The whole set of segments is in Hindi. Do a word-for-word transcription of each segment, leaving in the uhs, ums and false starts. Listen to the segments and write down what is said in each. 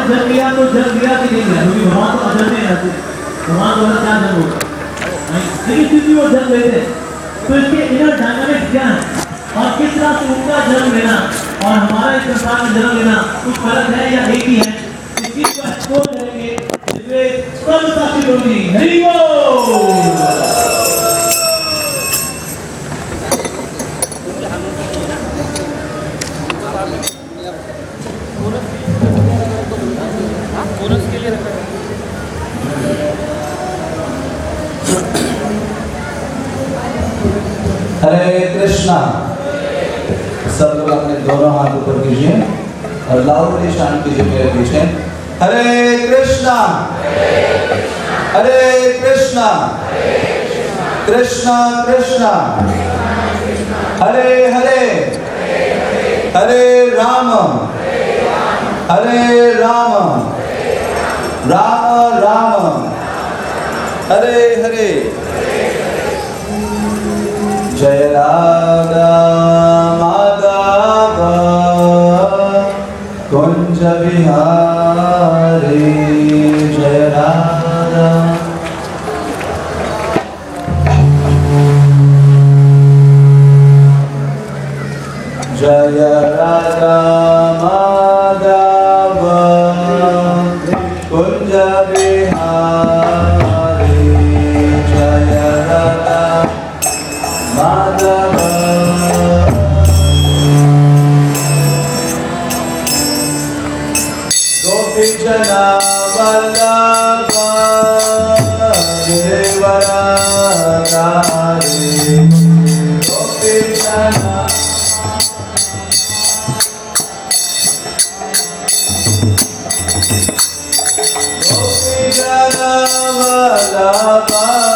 जन्म लिया तो जन्म लिया कि नहीं लिया, क्योंकि भगवान तो अजन्मे रहते, भगवान द्वारा क्या जन्म होगा, लेकिन फिर भी वो जन्म लेते हैं। तो इसके इनर डायनामिक्स क्या है और किस तरह से उनका जन्म लेना और हमारा इस संसार में जन्म लेना कुछ फर्क है या एक ही है, इस चीज को एक्सप्लोर करेंगे इसमें सब साथी होगी। हरि बोल। हरे कृष्णा। सब लोग अपने दोनों हाथ ऊपर कीजिए और लाउडली शांत कीजिए मेरे पीछे। हरे कृष्णा हरे कृष्णा कृष्णा कृष्णा हरे हरे हरे राम हरे राम राम राम हरे हरे। जय राधा माधव कुंज बिहारी जय राधा। जय राधा माधव कुंज बिहारी जय राधा माधव। गोपी जना वल्लभ गिरिवरा धारी गोपी जना गोपी जना वल्लभ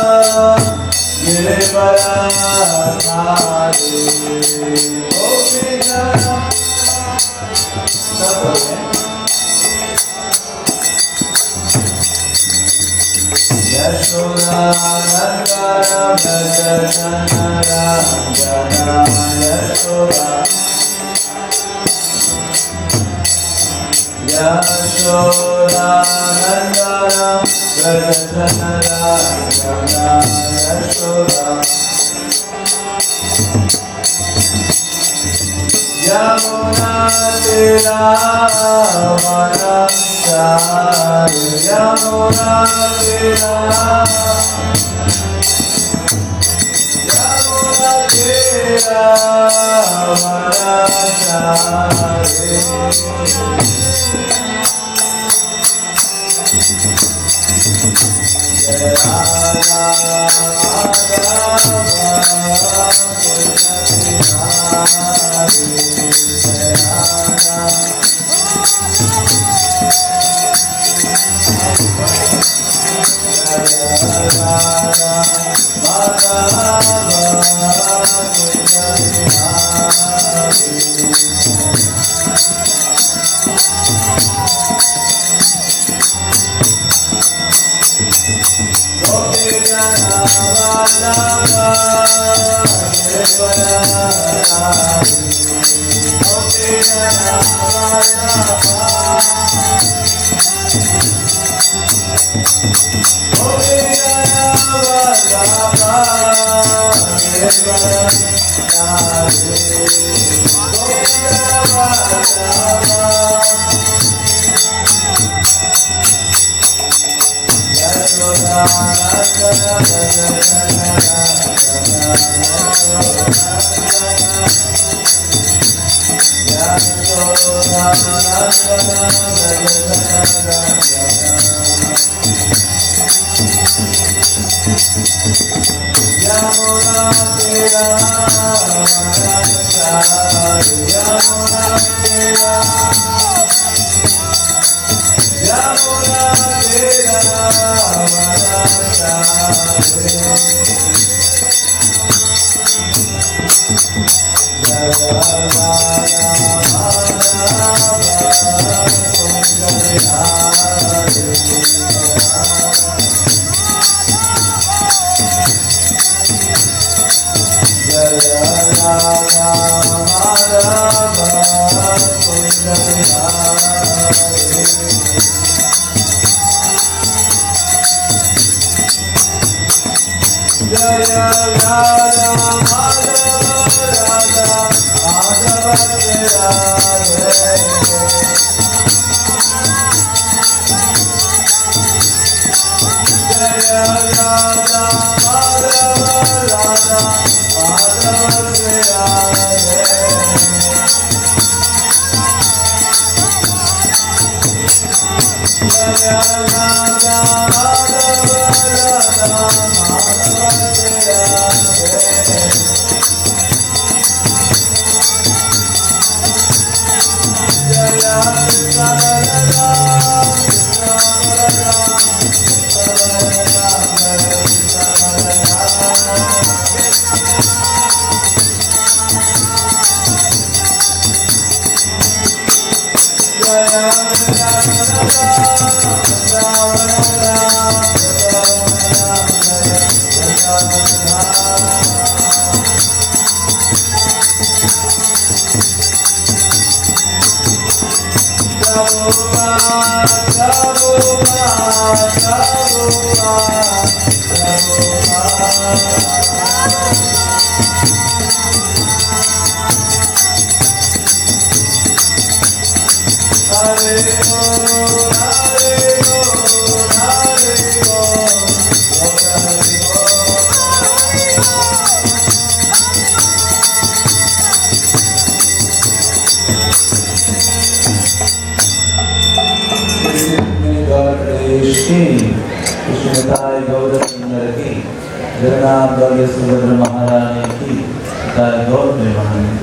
गिरिवरा धारी गोपी जना। यशोदा नंदन व्रजनरा जना यशोदा यशोदा नंदन व्रजनरा जना यशोदा। यमुना तेरा वनचारी यमुना तेरा यमुना तेरा वनचारी। जय राधा सुभद्रा महारानी की गौर में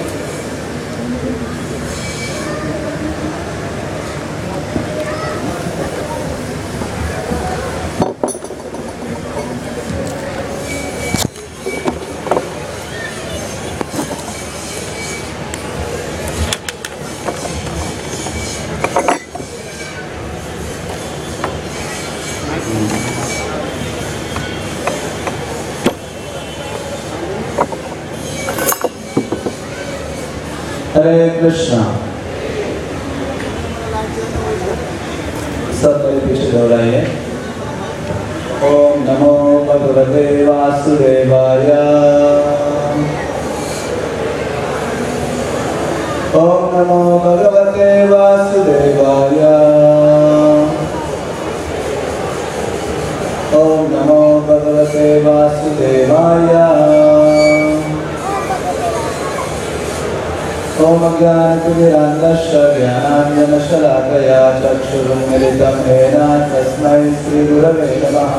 हरे कृष्णा। सब मेरे पीछे दोहराइए। ओम नमो भगवते वासुदेवाय। ओम नमो भगवते वासुदेवाय। ओम नमो भगवते वासुदेवाय। ओम ज्ञानतिमिरान्धस्य ज्ञानाञ्जनशलाकया चक्षुरुन्मिलितं येन तस्मै श्रीगुरवे नमः।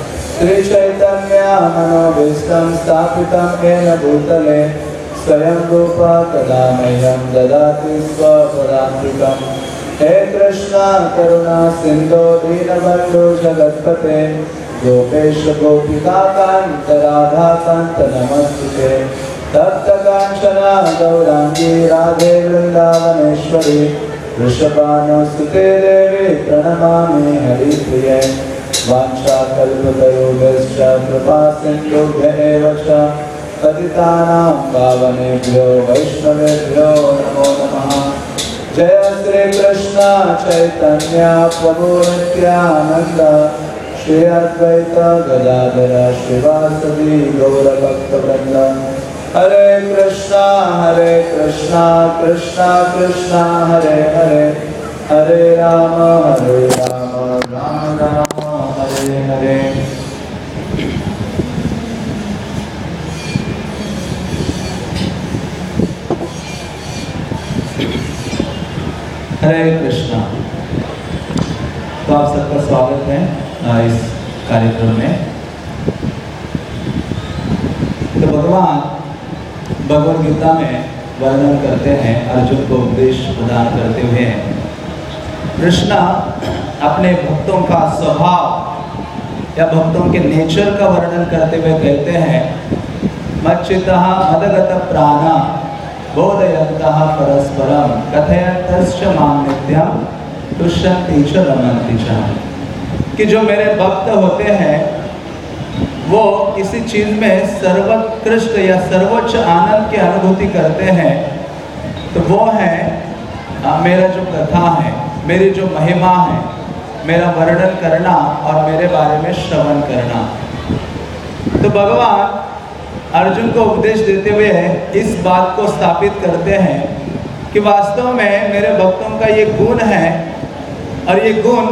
श्रीचैतन्यमनोभीष्टं स्थापितं येन भूतले स्वयं रूपा कदा मह्यं ददाति स्वपदान्तिकम्। हे कृष्ण करुणा सिन्धो दीनबन्धो जगत्पते गोपेश गोपिकान्त राधाकान्त नमस्तुते। तप्त कांचना गौरांगी राधे वृंदावनेश्वरी वृषभानुसुते देवी प्रणमामि हरिप्रिये। वाञ्छाकल्पतरुभ्यश्च कृपा सिन्धुभ्य एव च पतितानां पावनेभ्यो वैष्णवेभ्यो नमो नमः। जय श्री कृष्ण चैतन्य प्रभु नित्यानंद श्री अद्वैत गदाधर श्रीवासदि गौरभक्तवृंद। हरे कृष्णा हरे कृष्णा कृष्णा कृष्णा हरे हरे हरे राम हरे राम राम राम हरे हरे। हरे कृष्णा। तो आप सबका स्वागत है इस कार्यक्रम में। तो भगवान भगवद गीता में वर्णन करते हैं, अर्जुन को उपदेश प्रदान करते हुए कृष्णा अपने भक्तों का स्वभाव या भक्तों के नेचर का वर्णन करते हुए कहते हैं, मच्चितः मदगत प्राणा बोधयन्तः परस्परम कथयन्तश्च मां नित्यं तुष्यन्ति च रमन्ति च। कि जो मेरे भक्त होते हैं वो किसी चीज में सर्वोत्कृष्ट या सर्वोच्च आनंद की अनुभूति करते हैं, तो वो है आ, मेरा जो कथा है, मेरी जो महिमा है, मेरा वर्णन करना और मेरे बारे में श्रवण करना। तो भगवान अर्जुन को उपदेश देते हुए इस बात को स्थापित करते हैं कि वास्तव में मेरे भक्तों का ये गुण है, और ये गुण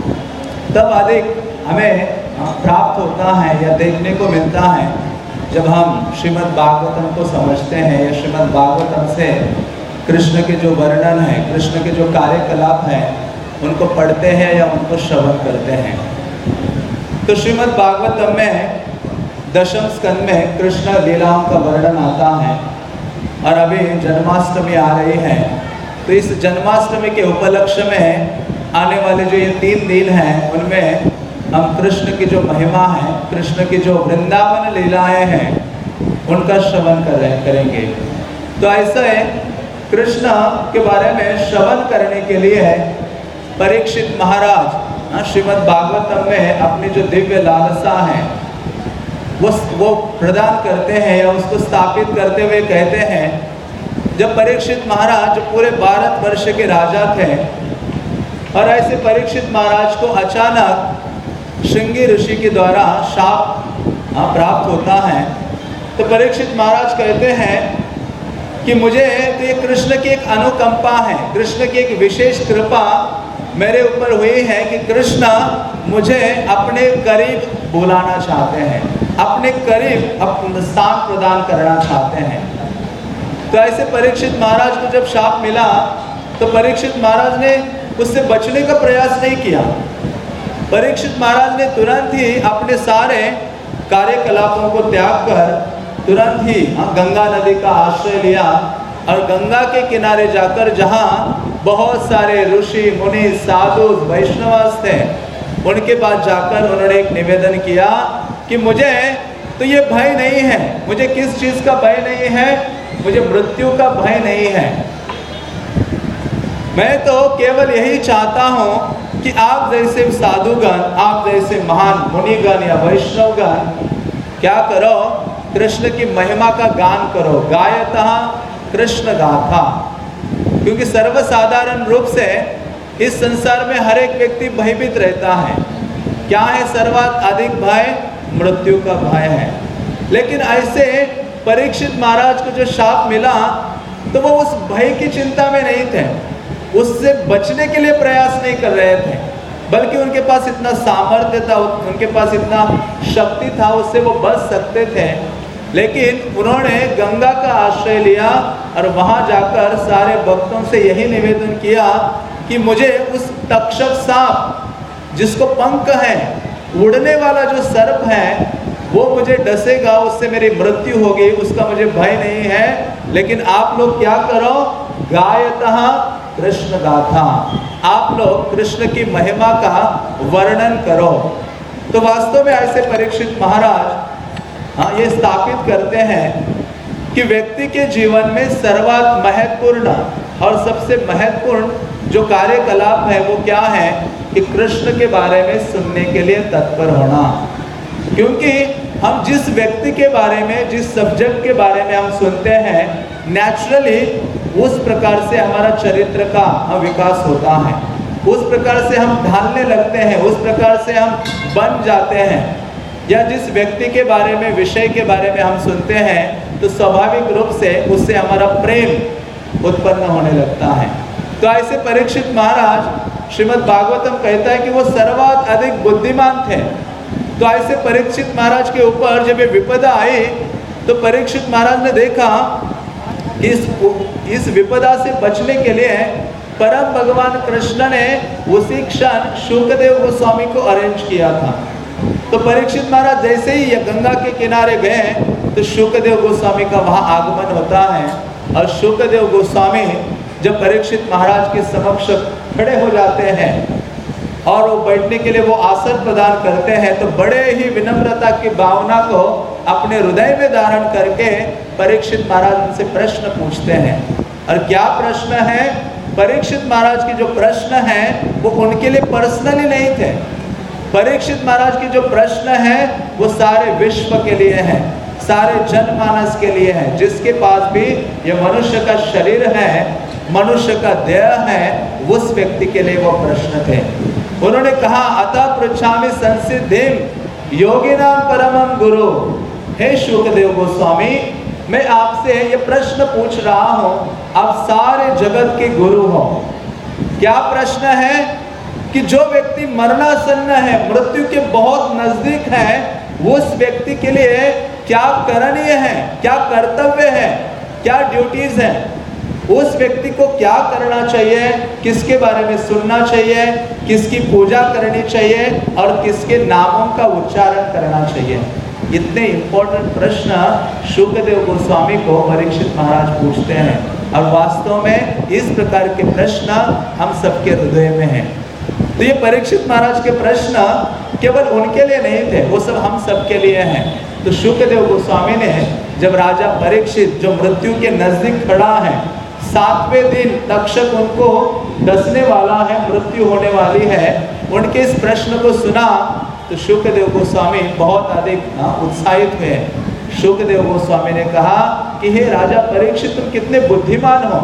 तब अधिक हमें प्राप्त होता है या देखने को मिलता है जब हम श्रीमद् भागवतम को समझते हैं या श्रीमद् भागवतम से कृष्ण के जो वर्णन है, कृष्ण के जो कार्यकलाप हैं, उनको पढ़ते हैं या उनको श्रवण करते हैं। तो श्रीमद् भागवतम में दशम स्कंद में कृष्ण लीलाओं का वर्णन आता है, और अभी जन्माष्टमी आ रही है, तो इस जन्माष्टमी के उपलक्ष्य में आने वाले जो ये तीन दिन हैं उनमें हम कृष्ण की जो महिमा है, कृष्ण की जो वृंदावन लीलाएं हैं, उनका श्रवण कर रहे करेंगे। तो ऐसे कृष्ण के बारे में श्रवण करने के लिए परीक्षित महाराज श्रीमद् भागवतम में अपनी जो दिव्य लालसा है वो वो प्रदान करते हैं या उसको स्थापित करते हुए कहते हैं, जब परीक्षित महाराज जो पूरे भारत वर्ष के राजा थे, और ऐसे परीक्षित महाराज को अचानक श्रृंगी ऋषि के द्वारा शाप प्राप्त होता है, तो परीक्षित महाराज कहते हैं कि मुझे तो ये कृष्ण की एक अनुकंपा है, कृष्ण की एक विशेष कृपा मेरे ऊपर हुई है कि कृष्ण मुझे अपने करीब बुलाना चाहते हैं, अपने करीब अपना स्थान प्रदान करना चाहते हैं। तो ऐसे परीक्षित महाराज को जब शाप मिला तो परीक्षित महाराज ने उससे बचने का प्रयास नहीं किया। परीक्षित महाराज ने तुरंत ही अपने सारे कार्यकलापों को त्याग कर तुरंत ही गंगा नदी का आश्रय लिया, और गंगा के किनारे जाकर जहाँ बहुत सारे ऋषि मुनि साधु वैष्णव थे, उनके पास जाकर उन्होंने एक निवेदन किया कि मुझे तो ये भय नहीं है, मुझे किस चीज़ का भय नहीं है, मुझे मृत्यु का भय नहीं है। मैं तो केवल यही चाहता हूँ कि आप जैसे साधुगण, आप जैसे महान मुनिगण या वैष्णवगण क्या करो, कृष्ण की महिमा का गान करो, गायतः कृष्ण गाथा। क्योंकि सर्वसाधारण रूप से इस संसार में हर एक व्यक्ति भयभीत रहता है। क्या है सर्वात अधिक भय? मृत्यु का भय है। लेकिन ऐसे परीक्षित महाराज को जो शाप मिला तो वो उस भय की चिंता में नहीं थे, उससे बचने के लिए प्रयास नहीं कर रहे थे, बल्कि उनके पास इतना सामर्थ्य था, उनके पास इतना शक्ति था, उससे वो बच सकते थे। लेकिन उन्होंने गंगा का आश्रय लिया और वहाँ जाकर सारे भक्तों से यही निवेदन किया कि मुझे उस तक्षक सांप जिसको पंख है, उड़ने वाला जो सर्प है, वो मुझे डसेगा, उससे मेरी मृत्यु होगी, उसका मुझे भय नहीं है। लेकिन आप लोग क्या करो, गायतः कृष्ण गाथा, आप लोग कृष्ण की महिमा का वर्णन करो। तो वास्तव में ऐसे परीक्षित महाराज हाँ ये स्थापित करते हैं कि व्यक्ति के जीवन में सर्वात महत्वपूर्ण और सबसे महत्वपूर्ण जो कार्यकलाप है वो क्या है कि कृष्ण के बारे में सुनने के लिए तत्पर होना। क्योंकि हम जिस व्यक्ति के बारे में, जिस सब्जेक्ट के बारे में हम सुनते हैं, नेचुरली उस प्रकार से हमारा चरित्र का विकास होता है, उस प्रकार से हम ढालने लगते हैं, उस प्रकार से हम बन जाते हैं। या जिस व्यक्ति के बारे में, विषय के बारे में हम सुनते हैं तो स्वाभाविक रूप से उससे हमारा प्रेम उत्पन्न होने लगता है। तो ऐसे परीक्षित महाराज श्रीमद् भागवतम कहता है कि वो सर्वात अधिक बुद्धिमान थे। तो ऐसे परीक्षित महाराज के ऊपर जब ये विपदा आई तो परीक्षित महाराज ने देखा कि इस इस विपदा से बचने के लिए परम भगवान कृष्ण ने उसी क्षण शुकदेव गोस्वामी को अरेंज किया था। तो परीक्षित महाराज जैसे ही ये गंगा के किनारे गए तो शुकदेव गोस्वामी का वहाँ आगमन होता है, और शुकदेव गोस्वामी जब परीक्षित महाराज के समक्ष खड़े हो जाते हैं और वो बैठने के लिए वो आसन प्रदान करते हैं, तो बड़े ही विनम्रता की भावना को अपने हृदय में धारण करके परीक्षित महाराज उनसे प्रश्न पूछते हैं। और क्या प्रश्न है? परीक्षित महाराज के जो प्रश्न हैं वो उनके लिए पर्सनली नहीं थे। परीक्षित महाराज के जो प्रश्न हैं वो सारे विश्व के लिए हैं, सारे जनमानस के लिए हैं। जिसके पास भी ये मनुष्य का शरीर है, मनुष्य का देह है, उस व्यक्ति के लिए वो प्रश्न थे। उन्होंने कहा, अतः पृच्छामि संसिद्धिं योगिनां परमं गुरु हे शुकदेव गोस्वामी, मैं आपसे ये प्रश्न पूछ रहा हूं, आप सारे जगत के गुरु हो। क्या प्रश्न है कि जो व्यक्ति मरणासन्न है, मृत्यु के बहुत नजदीक है, उस व्यक्ति के लिए क्या करणीय है, क्या कर्तव्य है, क्या ड्यूटीज है, उस व्यक्ति को क्या करना चाहिए, किसके बारे में सुनना चाहिए, किसकी पूजा करनी चाहिए और किसके नामों का उच्चारण करना चाहिए। इतने इंपॉर्टेंट प्रश्न शुकदेव गोस्वामी को परीक्षित महाराज पूछते हैं और वास्तव में इस प्रकार के प्रश्न हम सबके हृदय में हैं। तो ये परीक्षित महाराज के प्रश्न केवल उनके लिए नहीं थे, वो सब हम सबके लिए हैं। तो शुकदेव गोस्वामी ने जब राजा परीक्षित जो मृत्यु के नजदीक खड़ा है, सातवें दिन तक्षक उनको डसने वाला है, मृत्यु होने वाली है, उनके इस प्रश्न को सुना तो शुकदेव गोस्वामी बहुत अधिक उत्साहित हुए। शुकदेव गोस्वामी ने कहा कि हे राजा परीक्षित, तुम कितने बुद्धिमान हो,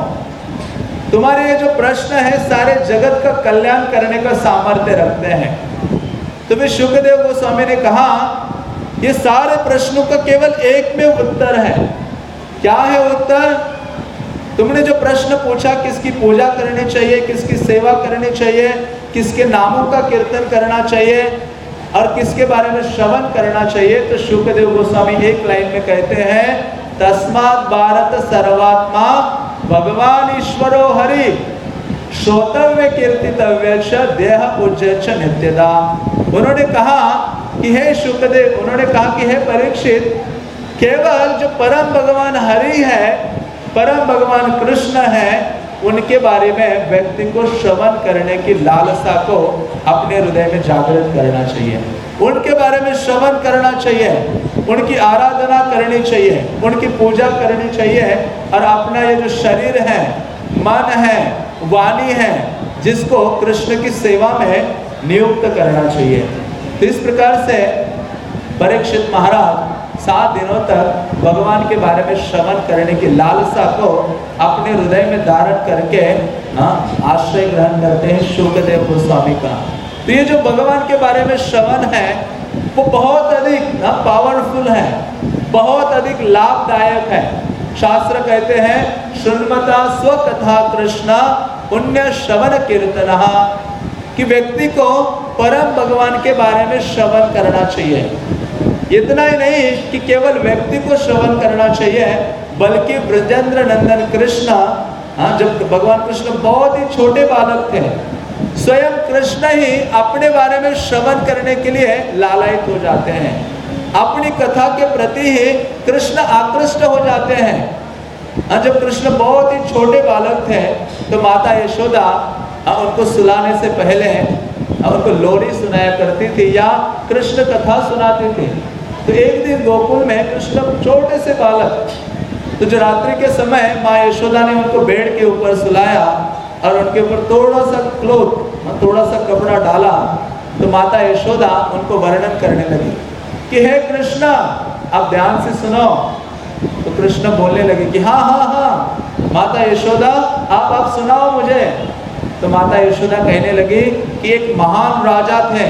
तुम्हारे ये जो प्रश्न है सारे जगत का कल्याण करने का सामर्थ्य रखते हैं। तो फिर शुकदेव गोस्वामी ने कहा ये सारे प्रश्नों का केवल एक में उत्तर है। क्या है उत्तर? तुमने जो प्रश्न पूछा, किसकी पूजा करनी चाहिए, किसकी सेवा करनी चाहिए, किसके नामों का कीर्तन करना चाहिए और किसके बारे में श्रवण करना चाहिए, तो शुकदेव गोस्वामी एक लाइन में कहते हैं, तस्मात् भारत सर्वात्मा भगवान ईश्वरो हरि श्रोतव्य कीर्तितव्य च देह पूज्य च नित्यदा। उन्होंने कहा कि हे शुकदेव, उन्होंने कहा कि हे परीक्षित, केवल जो परम भगवान हरि है, परम भगवान कृष्ण है, उनके बारे में व्यक्ति को श्रवण करने की लालसा को अपने हृदय में जागृत करना चाहिए। उनके बारे में श्रवण करना चाहिए, उनकी आराधना करनी चाहिए, उनकी पूजा करनी चाहिए और अपना ये जो शरीर है, मन है, वाणी है, जिसको कृष्ण की सेवा में नियुक्त करना चाहिए। तो इस प्रकार से परीक्षित महाराज सात दिनों तक भगवान के बारे में श्रवण करने की लालसा को अपने हृदय में धारण करके आश्रय ग्रहण करते हैं शुकदेव गोस्वामी का। तो ये जो भगवान के बारे में श्रवण है वो बहुत अधिक पावरफुल है, बहुत अधिक लाभदायक है। शास्त्र कहते हैं शृण्वता स्वकथा कृष्ण पुण्य श्रवण कीर्तन, कि व्यक्ति को परम भगवान के बारे में श्रवण करना चाहिए। इतना ही नहीं कि केवल व्यक्ति को श्रवण करना चाहिए, बल्कि ब्रजेंद्र नंदन कृष्ण, हाँ, जब भगवान कृष्ण बहुत ही छोटे बालक थे, स्वयं कृष्ण ही अपने बारे में श्रवण करने के लिए लालायित हो जाते हैं, अपनी कथा के प्रति ही कृष्ण आकृष्ट हो जाते हैं। हाँ, जब कृष्ण बहुत ही छोटे बालक थे तो माता यशोदा उनको सुलाने से पहले उनको लोरी सुनाया करती थी या कृष्ण कथा सुनाती थी। तो एक दिन गोकुल में कृष्ण छोटे से बालक, तो जो रात्रि के समय माँ यशोदा ने उनको बेड के ऊपर सुलाया और उनके ऊपर थोड़ा सा क्लोथ, थोड़ा सा कपड़ा डाला, तो माता यशोदा उनको वर्णन करने लगी कि हे कृष्ण, आप ध्यान से सुनो। तो कृष्ण बोलने लगे कि हाँ हाँ हाँ माता यशोदा, आप आप सुनाओ मुझे। तो माता यशोदा कहने लगी कि एक महान राजा थे,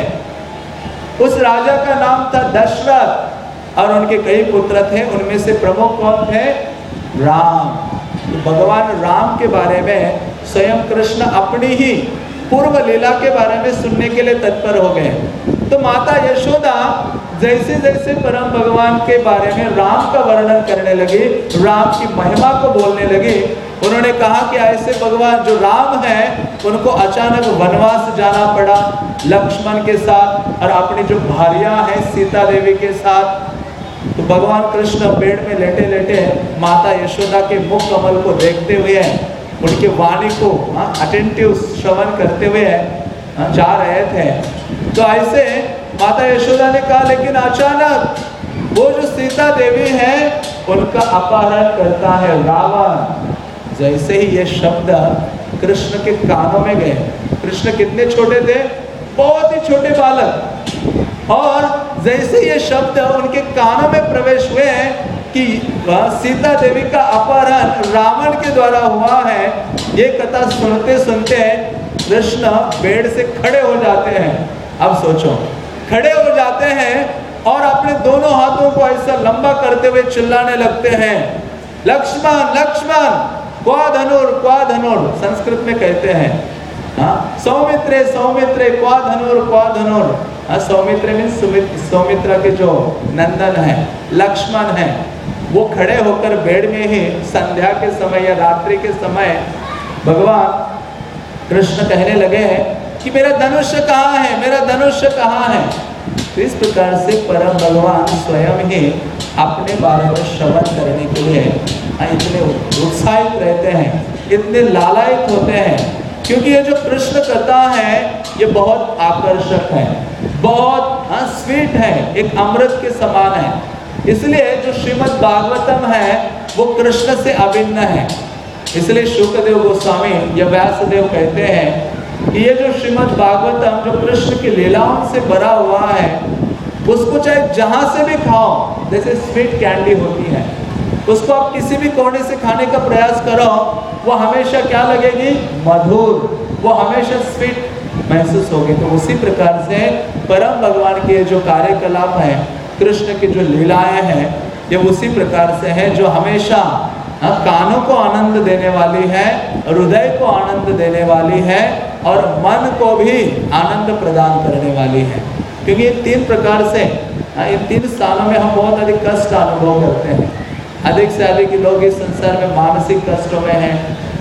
उस राजा का नाम था दशरथ और उनके कई पुत्र थे, उनमें से प्रमुख कौन थे? राम। तो भगवान राम के बारे में स्वयं कृष्ण अपनी ही पूर्व लीला के बारे में सुनने के लिए तत्पर हो गए। तो माता यशोदा जैसे जैसे परम भगवान के बारे में राम का वर्णन करने लगी, राम की महिमा को बोलने लगी, उन्होंने कहा कि ऐसे भगवान जो राम है उनको अचानक वनवास जाना पड़ा लक्ष्मण के साथ और अपनी जो भार्या है सीता देवी के साथ। तो भगवान कृष्ण पेड़ में लेटे लेटे माता यशोदा के मुख कमल को देखते हुए, उनके वाणी को अटेंटिव श्रवण करते हुए जा रहे थे। तो ऐसे माता यशोदा ने कहा, लेकिन अचानक वो जो सीता देवी है उनका अपहरण करता है रावण। जैसे ही ये शब्द कृष्ण के कानों में गए, कृष्ण कितने छोटे थे, बहुत ही छोटे बालक, और जैसे ये शब्द उनके कानों में प्रवेश हुए कि सीता देवी का अपहरण रावण के द्वारा हुआ है, ये कथा सुनते सुनते कृष्ण बेड से खड़े हो जाते हैं। अब सोचो, खड़े हो जाते हैं और अपने दोनों हाथों को ऐसा लंबा करते हुए चिल्लाने लगते हैं, लक्ष्मण लक्ष्मण क्वा धनुर क्वा धनुर, संस्कृत में कहते हैं हाँ, सौमित्रे सौमित्रे क्वा धनुर क्वा धनुर। हाँ, सौमित्र मीन्स सौमित्रा के जो नंदन है, लक्ष्मण है, वो खड़े होकर बेड में ही संध्या के समय या रात्रि के समय भगवान कृष्ण कहने लगे कि मेरा धनुष कहाँ है, मेरा धनुष कहाँ है। तो इस प्रकार से परम भगवान स्वयं ही अपने बारे में श्रवण करने के लिए इतने उत्साहित रहते हैं, इतने लालायित होते हैं, क्योंकि ये जो कृष्ण कथा है ये बहुत आकर्षक है, बहुत हाँ स्वीट है, एक अमृत के समान है। इसलिए जो श्रीमद् भागवतम है वो कृष्ण से अभिन्न है। इसलिए शुकदेव गोस्वामी या व्यासदेव कहते हैं कि ये जो श्रीमद् भागवतम जो कृष्ण की लीलाओं से भरा हुआ है, उसको चाहे जहां से भी खाओ, जैसे स्वीट कैंडी होती है, उसको आप किसी भी कोने से खाने का प्रयास करो, वो हमेशा क्या लगेगी, मधुर, वो हमेशा स्वीट महसूस होगी। तो उसी प्रकार से परम भगवान के जो कार्यकलाप है, कृष्ण की जो लीलाएं हैं, ये उसी प्रकार से है जो हमेशा हाँ, कानों को आनंद देने वाली है, हृदय को आनंद देने वाली है और मन को भी आनंद प्रदान करने वाली है। क्योंकि ये तीन प्रकार से हाँ, इन तीन स्थानों में हम बहुत अधिक कष्ट अनुभव करते हैं। अधिक से अधिक लोग इस संसार में मानसिक कष्टों में हैं,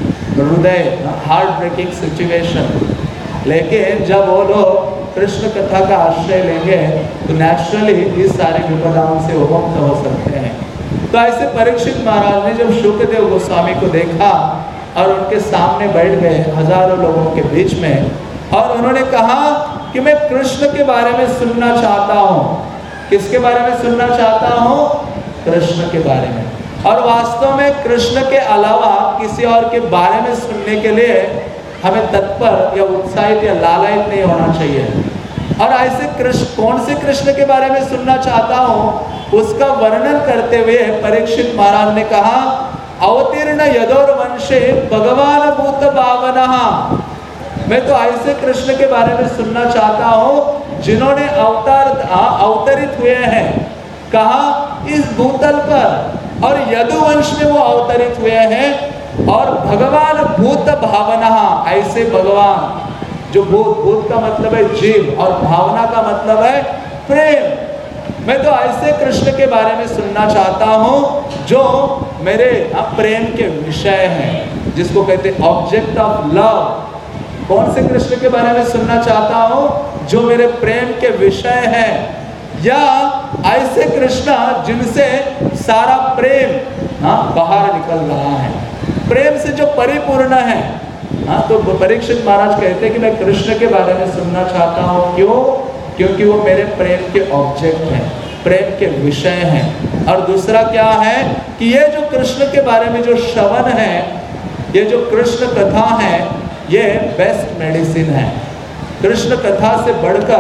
हृदय हार्ट ब्रेकिंग सिचुएशन। लेकिन जब वो लोग कृष्ण कथा का आश्रय लेंगे तो नेचुरली इस सारे विपदाओं से वो मुक्त हो सकते हैं। तो ऐसे परीक्षित महाराज ने जब शुकदेव गोस्वामी को देखा और उनके सामने बैठ गए हजारों लोगों के बीच में, और उन्होंने कहा कि मैं कृष्ण के बारे में सुनना चाहता हूँ। किसके बारे में सुनना चाहता हूँ? कृष्ण के बारे में। और वास्तव में कृष्ण के अलावा किसी और के बारे में सुनने के लिए हमें तत्पर या उत्साहित या लालायित नहीं होना चाहिए। और ऐसे कृष्ण, कौन से कृष्ण के बारे में सुनना चाहता हूँ, उसका वर्णन करते हुए परीक्षित महाराज ने कहा, अवतीर्ण यदोर वंशे भगवान भूत भावनः। मैं तो ऐसे कृष्ण के बारे में सुनना चाहता हूँ जिन्होंने अवतार अवतरित हुए हैं, कहा इस भूतल पर, और यदुवंश में वो अवतरित हुए हैं। और भगवान भूत भावनः, ऐसे भगवान जो भूत, भूत का मतलब है जीव और भावना का मतलब है प्रेम। मैं तो ऐसे कृष्ण के बारे में सुनना चाहता हूँ जो मेरे प्रेम के विषय हैं, जिसको कहते हैं ऑब्जेक्ट ऑफ लव। कौन से कृष्ण के बारे में सुनना चाहता हूँ? जो मेरे प्रेम के विषय हैं, या ऐसे कृष्ण जिनसे सारा प्रेम हाँ बाहर निकल रहा है, प्रेम से जो परिपूर्ण है। हाँ, तो परीक्षित महाराज कहते हैं कि मैं कृष्ण के बारे में सुनना चाहता हूँ। क्यों? क्योंकि वो मेरे प्रेम के ऑब्जेक्ट हैं, प्रेम के विषय हैं। और दूसरा क्या है कि ये जो कृष्ण के बारे में जो श्रवण है, ये जो कृष्ण कथा है, ये बेस्ट मेडिसिन है। कृष्ण कथा से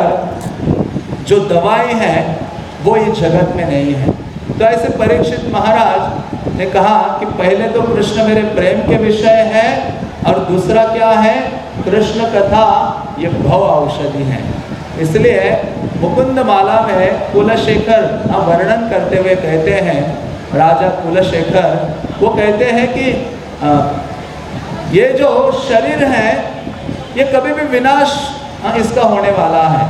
बढ़कर जो दवाई है वो ये जगत में नहीं है। तो ऐसे परीक्षित महाराज ने कहा कि पहले तो कृष्ण मेरे प्रेम के विषय है, और दूसरा क्या है, कृष्ण कथा ये भव औषधि है। इसलिए मुकुंद माला में कुलशेखर वर्णन करते हुए कहते हैं, राजा कुलशेखर वो कहते हैं कि आ, ये जो शरीर है ये कभी भी विनाश इसका होने वाला है,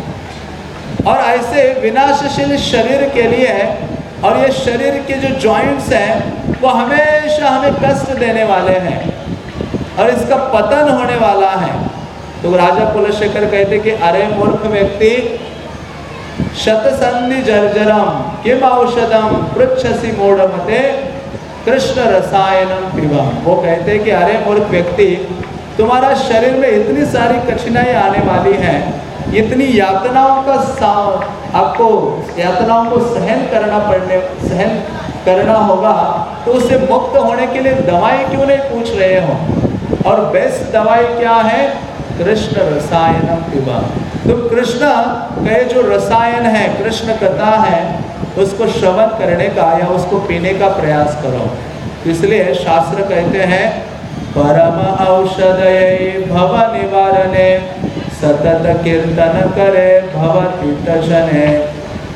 और ऐसे विनाशशील शरीर के लिए, और ये शरीर के जो जॉइंट्स हैं वो हमेशा हमें कष्ट देने वाले हैं, और इसका पतन होने वाला है। तो राजा कुलशेखर कहते कि अरे मूर्ख व्यक्ति, शतसंधि जर्जरम किम औषधम पृच्छसि मूढ़मते कृष्ण रसायनम पिबम। वो कहते कि अरे मूर्ख व्यक्ति, तुम्हारा शरीर में इतनी सारी कठिनाई आने वाली है, इतनी यातनाओं का आपको यातनाओं को सहन करना पड़ने सहन करना होगा, तो उससे मुक्त होने के लिए दवाई क्यों नहीं पूछ रहे हो? और बेस्ट दवाई क्या है? कृष्ण रसायनम पिबा। तो कृष्ण के जो रसायन है, कृष्ण कथा है, उसको श्रवण करने का या उसको पीने का प्रयास करो। इसलिए शास्त्र कहते हैं, परम औषधये भव निवारणे सतत कीर्तन करे भवतीत जने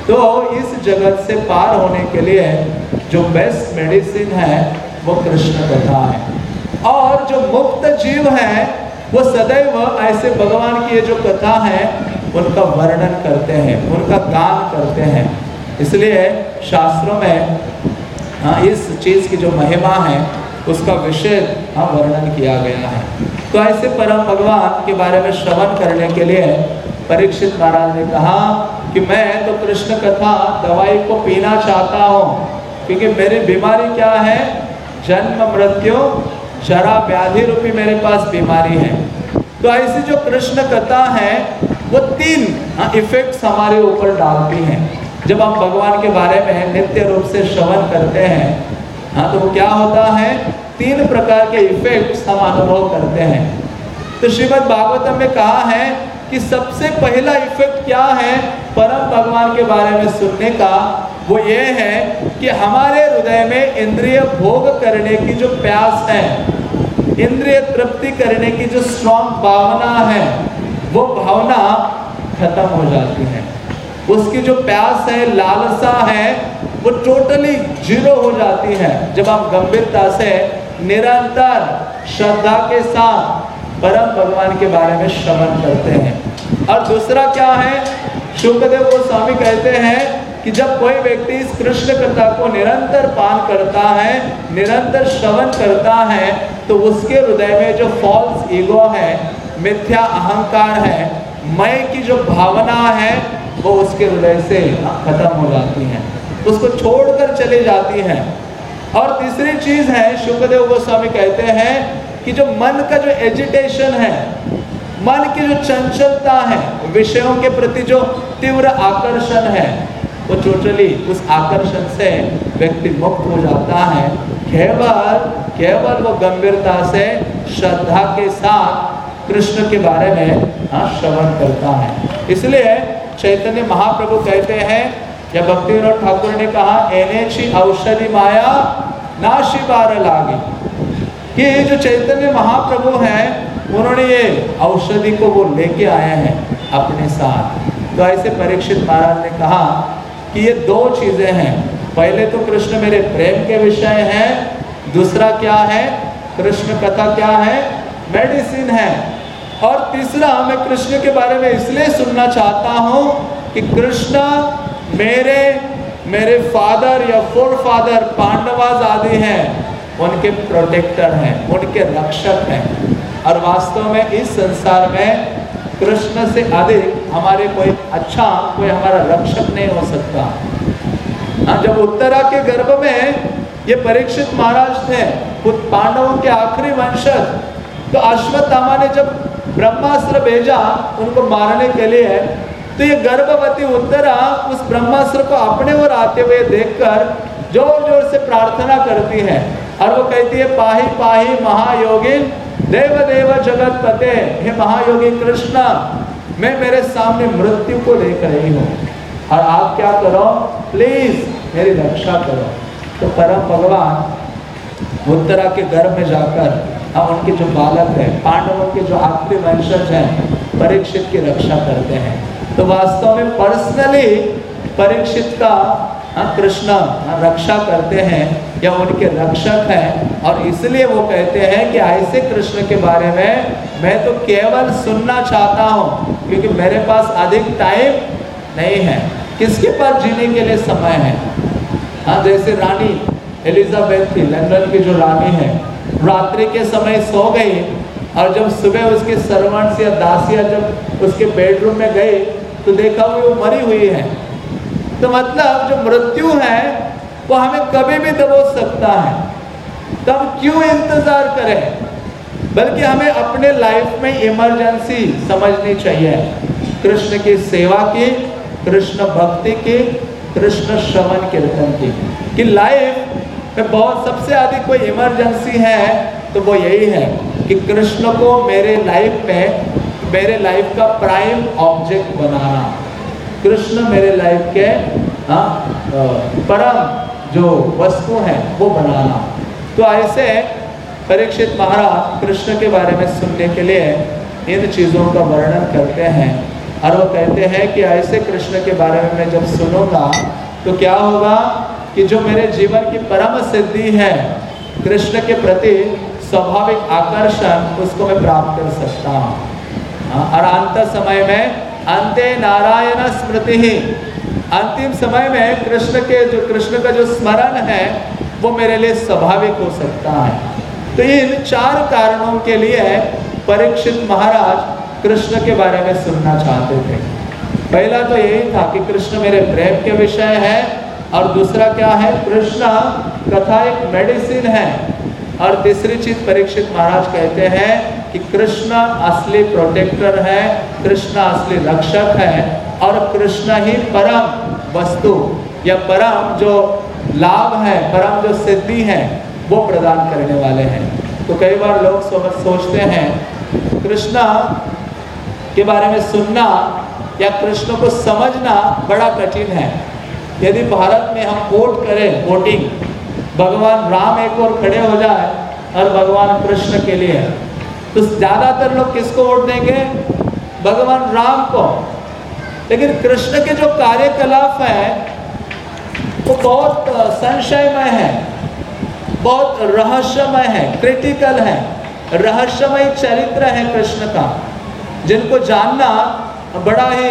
तो इस जगत से पार होने के लिए जो बेस्ट मेडिसिन है वो कृष्ण कथा है। और जो मुक्त जीव है वो सदैव ऐसे भगवान की ये जो कथा है उनका वर्णन करते हैं, उनका गान करते हैं। इसलिए शास्त्रों में हाँ इस चीज़ की जो महिमा है उसका विषय हाँ वर्णन किया गया है। तो ऐसे परम भगवान के बारे में श्रवण करने के लिए परीक्षित महाराज ने कहा कि मैं तो कृष्ण कथा दवाई को पीना चाहता हूँ, क्योंकि मेरी बीमारी क्या है, जन्म मृत्यु जरा व्याधि रूपी मेरे पास बीमारी है। तो ऐसी जो कृष्ण कथा है वो तीन हाँ इफेक्ट्स हमारे ऊपर डालती हैं। जब हम भगवान के बारे में नित्य रूप से श्रवण करते हैं हाँ तो क्या होता है, तीन प्रकार के इफेक्ट्स हम अनुभव करते हैं। तो श्रीमद् भागवतम में कहा है कि सबसे पहला इफेक्ट क्या है परम भगवान के बारे में सुनने का, वो ये है कि हमारे हृदय में इंद्रिय भोग करने की जो प्यास है, इंद्रिय तृप्ति करने की जो स्ट्रॉन्ग भावना है, वो भावना खत्म हो जाती है। उसकी जो प्यास है, लालसा है, वो टोटली जीरो हो जाती है जब हम गंभीरता से निरंतर श्रद्धा के साथ परम भगवान के बारे में श्रवण करते हैं। और दूसरा क्या है, शुकदेव गोस्वामी कहते हैं कि जब कोई व्यक्ति इस कृष्ण कथा को निरंतर पान करता है, निरंतर श्रवण करता है, तो उसके हृदय में जो फॉल्स ईगो है, मिथ्या अहंकार है, मैं की जो भावना है वो उसके हृदय से खत्म हो जाती है, उसको छोड़कर चली जाती है। और तीसरी चीज है, शुकदेव गोस्वामी कहते हैं कि जो मन का जो एजिटेशन है, मन की जो चंचलता है, विषयों के प्रति जो तीव्र आकर्षण है, वो टोटली उस आकर्षण से व्यक्ति मुक्त हो जाता है। केवल केवल वो गंभीरता से श्रद्धा के साथ कृष्ण के बारे में हाँ श्रवण करता है। इसलिए चैतन्य महाप्रभु कहते हैं, या भक्ति विनोद ठाकुर ने कहा, एनेची औषधि माया नाशी बार लागी, कि जो चैतन्य महाप्रभु हैं उन्होंने ये औषधि को वो लेके आए हैं अपने साथ। तो ऐसे परीक्षित महाराज ने कहा कि ये दो चीजें हैं, पहले तो कृष्ण मेरे प्रेम के विषय हैं, दूसरा क्या है, कृष्ण कथा क्या है, मेडिसिन है, और तीसरा मैं कृष्ण के बारे में इसलिए सुनना चाहता हूँ कि कृष्ण मेरे मेरे फादर या फोर फादर पांडवाज आदि हैं, उनके प्रोटेक्टर हैं, उनके रक्षक हैं। और वास्तव में इस संसार में कृष्ण से अधिक हमारे कोई अच्छा कोई हमारा रक्षक नहीं हो सकता। हाँ, जब उत्तरा के गर्भ में ये परीक्षित महाराज थे, खुद पांडवों के आखिरी वंशज, तो अश्वत्थामा ने जब ब्रह्मास्त्र भेजा उनको मारने के लिए, तो ये गर्भवती उत्तरा उस ब्रह्मास्त्र को अपने ओर आते हुए देखकर जोर जोर से प्रार्थना करती है, और वो कहती है, पाही पाही महायोगिन देव देव जगत पते, हे महायोगी कृष्ण, मैं मेरे सामने मृत्यु को लेकर आई हूँ, और आप क्या करो, प्लीज मेरी रक्षा करो। तो परम भगवान उत्तरा के गर्भ में जाकर अब उनके जो बालक है, पांडवों के जो आखिरी वंशज हैं, परीक्षित की रक्षा करते हैं। तो वास्तव में पर्सनली परीक्षित का कृष्ण रक्षा करते हैं या उनके रक्षक हैं, और इसलिए वो कहते हैं कि ऐसे कृष्ण के बारे में मैं तो केवल सुनना चाहता हूँ, क्योंकि मेरे पास अधिक टाइम नहीं है। किसके पास जीने के लिए समय है? हाँ, जैसे रानी एलिजाबेथ थी, लंदन की जो रानी है, रात्रि के समय सो गई, और जब सुबह उसके सर्वेंट्स या दासियां जब उसके बेडरूम में गए तो देखा वो मरी हुई है। तो मतलब जो मृत्यु है वो हमें कभी भी दबोच सकता है, तो हम क्यों इंतजार करें, बल्कि हमें अपने लाइफ में इमरजेंसी समझनी चाहिए कृष्ण की सेवा की, कृष्ण भक्ति की, कृष्ण श्रवण कीर्तन की। कि लाइफ में बहुत सबसे अधिक कोई इमरजेंसी है तो वो यही है कि कृष्ण को मेरे लाइफ में, मेरे लाइफ का प्राइम ऑब्जेक्ट बनाना, कृष्ण मेरे लाइफ के हाँ परम जो वस्तु है वो बनाना। तो ऐसे परीक्षित महाराज कृष्ण के बारे में सुनने के लिए इन चीज़ों का वर्णन करते हैं, और वो कहते हैं कि ऐसे कृष्ण के बारे में मैं जब सुनूंगा तो क्या होगा कि जो मेरे जीवन की परम सिद्धि है, कृष्ण के प्रति स्वाभाविक आकर्षण, उसको मैं प्राप्त कर सकता हूँ। और अंत समय में अंते नारायण स्मृति ही, अंतिम समय में कृष्ण के जो कृष्ण का जो स्मरण है वो मेरे लिए स्वाभाविक हो सकता है। तो इन चार कारणों के लिए परीक्षित महाराज कृष्ण के बारे में सुनना चाहते थे। पहला तो यही था कि कृष्ण मेरे प्रेम के विषय है, और दूसरा क्या है, कृष्ण कथा एक मेडिसिन है, और तीसरी चीज परीक्षित महाराज कहते हैं कि कृष्ण असली प्रोटेक्टर है, कृष्ण असली रक्षक है, और कृष्ण ही परम वस्तु या परम जो लाभ है, परम जो सिद्धि है वो प्रदान करने वाले हैं। तो कई बार लोग सोचते हैं कृष्ण के बारे में सुनना या कृष्ण को समझना बड़ा कठिन है। यदि भारत में हम वोट करें, वोटिंग, भगवान राम एक और खड़े हो जाए और भगवान कृष्ण के लिए, तो ज़्यादातर लोग किसको वोट देंगे? भगवान राम को। लेकिन कृष्ण के जो कार्यकलाप है वो बहुत संशयमय है, बहुत रहस्यमय है, क्रिटिकल है, रहस्यमय चरित्र है कृष्ण का, जिनको जानना बड़ा ही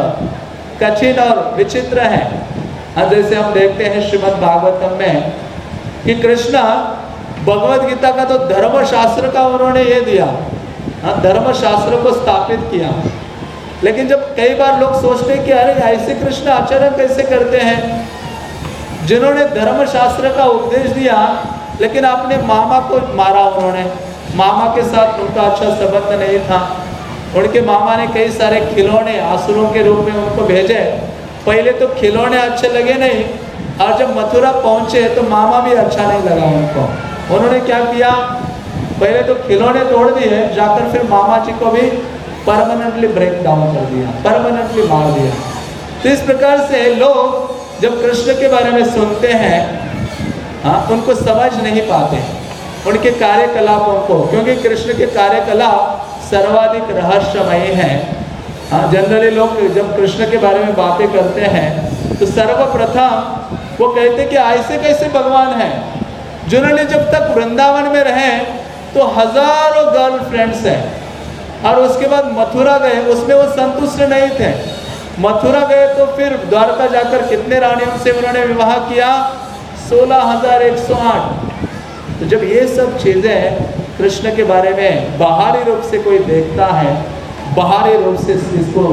कठिन और विचित्र है। जैसे हम देखते हैं श्रीमद् भागवतम में कि कृष्ण भगवद गीता का तो धर्मशास्त्र का उन्होंने ये दिया, धर्मशास्त्र को स्थापित किया। लेकिन जब कई बार लोग सोचते हैं कि अरे ऐसे कृष्ण आचरण कैसे करते हैं, जिन्होंने धर्मशास्त्र का उपदेश दिया लेकिन अपने मामा को मारा, उन्होंने मामा के साथ उनका अच्छा संबंध नहीं था, उनके मामा ने कई सारे खिलौने आसुरों के रूप में उनको भेजे। पहले तो खिलौने अच्छे लगे नहीं, और जब मथुरा पहुंचे तो मामा भी अच्छा नहीं लगा उनको। उन्होंने क्या किया, पहले तो खिलौने तोड़ दिए, जाकर फिर मामा जी को भी परमानेंटली ब्रेक डाउन कर दिया, परमानेंटली मार दिया। तो इस प्रकार से लोग जब कृष्ण के बारे में सुनते हैं, हाँ, उनको समझ नहीं पाते उनके कार्यकलापों को, क्योंकि कृष्ण के कार्यकलाप सर्वाधिक रहस्यमय हैं। हाँ, जनरली लोग जब कृष्ण के बारे में बातें करते हैं तो सर्वप्रथम वो कहते कि ऐसे कैसे भगवान हैं जिन्होंने जब तक वृंदावन में रहे तो हजारों गर्लफ्रेंड्स हैं, और उसके बाद मथुरा गए, उसमें वो संतुष्ट नहीं थे। मथुरा गए तो फिर द्वारका जाकर कितने रानियों से उन्होंने विवाह किया? सोलह हजार एक सौ आठ। तो जब ये सब चीज़ें कृष्ण के बारे में बाहरी रूप से कोई देखता है, बाहरी रूप से इसको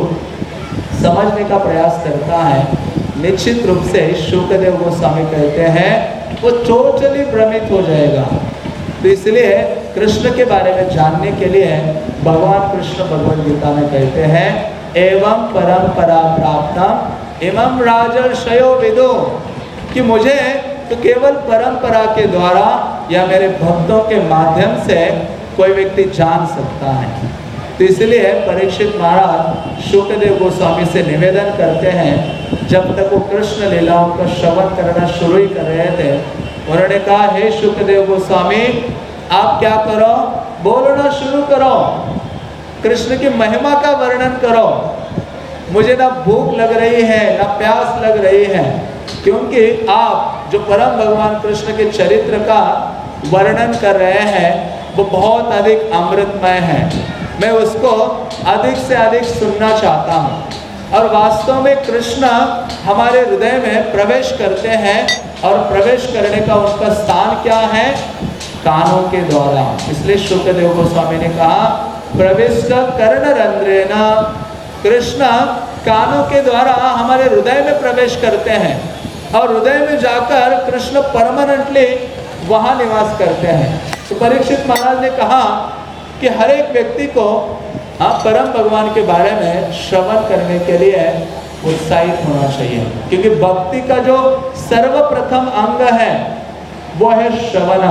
समझने का प्रयास करता है, निश्चित रूप से शुकदेव गोस्वामी कहते हैं वो टोटली भ्रमित हो जाएगा। तो इसलिए कृष्ण के बारे में जानने के लिए भगवान कृष्ण भगवद गीता में कहते हैं एवं परंपरा प्राप्तम इमं राजर्षयो विदो, कि मुझे तो केवल परंपरा के द्वारा या मेरे भक्तों के माध्यम से कोई व्यक्ति जान सकता है। तो इसलिए परीक्षित महाराज शुकदेव गोस्वामी से निवेदन करते हैं, जब तक वो कृष्ण लीलाओं का श्रवण करना शुरू ही कर रहे थे, उन्होंने कहा हे शुकदेव गोस्वामी आप क्या करो, बोलना शुरू करो, कृष्ण की महिमा का वर्णन करो। मुझे ना भूख लग रही है ना प्यास लग रही है, क्योंकि आप जो परम भगवान कृष्ण के चरित्र का वर्णन कर रहे हैं वो बहुत अधिक अमृतमय है, मैं उसको अधिक से अधिक सुनना चाहता हूँ। और वास्तव में कृष्ण हमारे हृदय में प्रवेश करते हैं, और प्रवेश करने का उनका स्थान क्या है? कानों के द्वारा। इसलिए शुकदेव गोस्वामी ने कहा प्रविष्ट कर्ण रंध्रेण, कृष्ण कानों के द्वारा हमारे हृदय में प्रवेश करते हैं, और हृदय में जाकर कृष्ण परमानेंटली वहाँ निवास करते हैं। तो परीक्षित महाराज ने कहा कि हर एक व्यक्ति को हाँ परम भगवान के बारे में श्रवण करने के लिए उत्साहित होना चाहिए, क्योंकि भक्ति का जो सर्वप्रथम अंग है वो है श्रवण।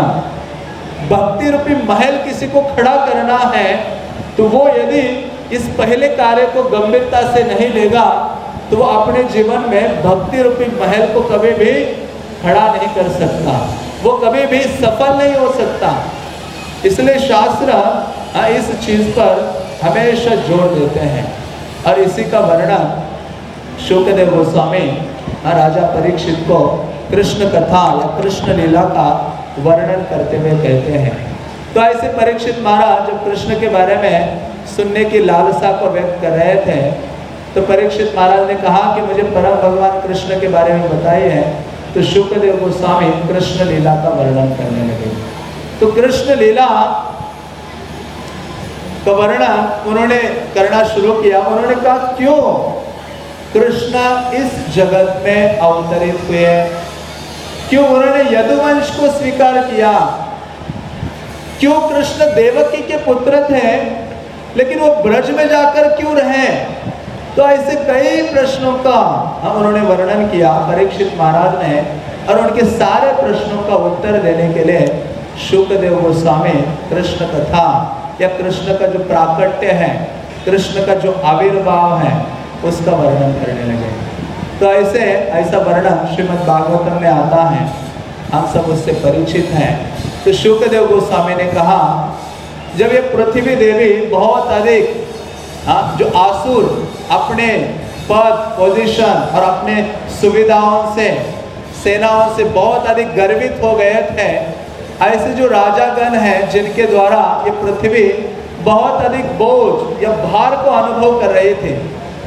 भक्ति रूपी महल किसी को खड़ा करना है तो वो यदि इस पहले कार्य को गंभीरता से नहीं लेगा तो वो अपने जीवन में भक्ति रूपी महल को कभी भी खड़ा नहीं कर सकता, वो कभी भी सफल नहीं हो सकता। इसलिए शास्त्र इस चीज़ पर हमेशा जोर देते हैं और इसी का वर्णन शुकदेव गोस्वामी राजा परीक्षित को कृष्ण कथा या कृष्ण लीला का वर्णन करते हुए कहते हैं। तो ऐसे परीक्षित महाराज जब कृष्ण के बारे में सुनने की लालसा को व्यक्त कर रहे थे, तो परीक्षित महाराज ने कहा कि मुझे परम भगवान कृष्ण के बारे में बताइए है। तो शुकदेव गोस्वामी कृष्ण लीला का वर्णन करने लगे। तो कृष्ण लीला का वर्णन उन्होंने करना शुरू किया। उन्होंने कहा क्यों कृष्ण इस जगत में अवतरित हुए, क्यों उन्होंने यदुवंश को स्वीकार किया, क्यों कृष्ण देवकी के पुत्र थे लेकिन वो ब्रज में जाकर क्यों रहे। तो ऐसे कई प्रश्नों का हम उन्होंने वर्णन किया परीक्षित महाराज ने, और उनके सारे प्रश्नों का उत्तर देने के लिए शुकदेव गोस्वामी कृष्ण कथा या कृष्ण का जो प्राकट्य है, कृष्ण का जो आविर्भाव है, उसका वर्णन करने लगे। तो ऐसे ऐसा वर्णन श्रीमद् भागवतम में आता है, हम सब उससे परिचित हैं। तो शुकदेव गोस्वामी ने कहा जब ये पृथ्वी देवी बहुत अधिक हाँ, जो आसुर अपने पद पोजीशन और अपने सुविधाओं से सेनाओं से बहुत अधिक गर्वित हो गए थे, ऐसे जो राजागण हैं जिनके द्वारा ये पृथ्वी बहुत अधिक बोझ या भार को अनुभव कर रही थी।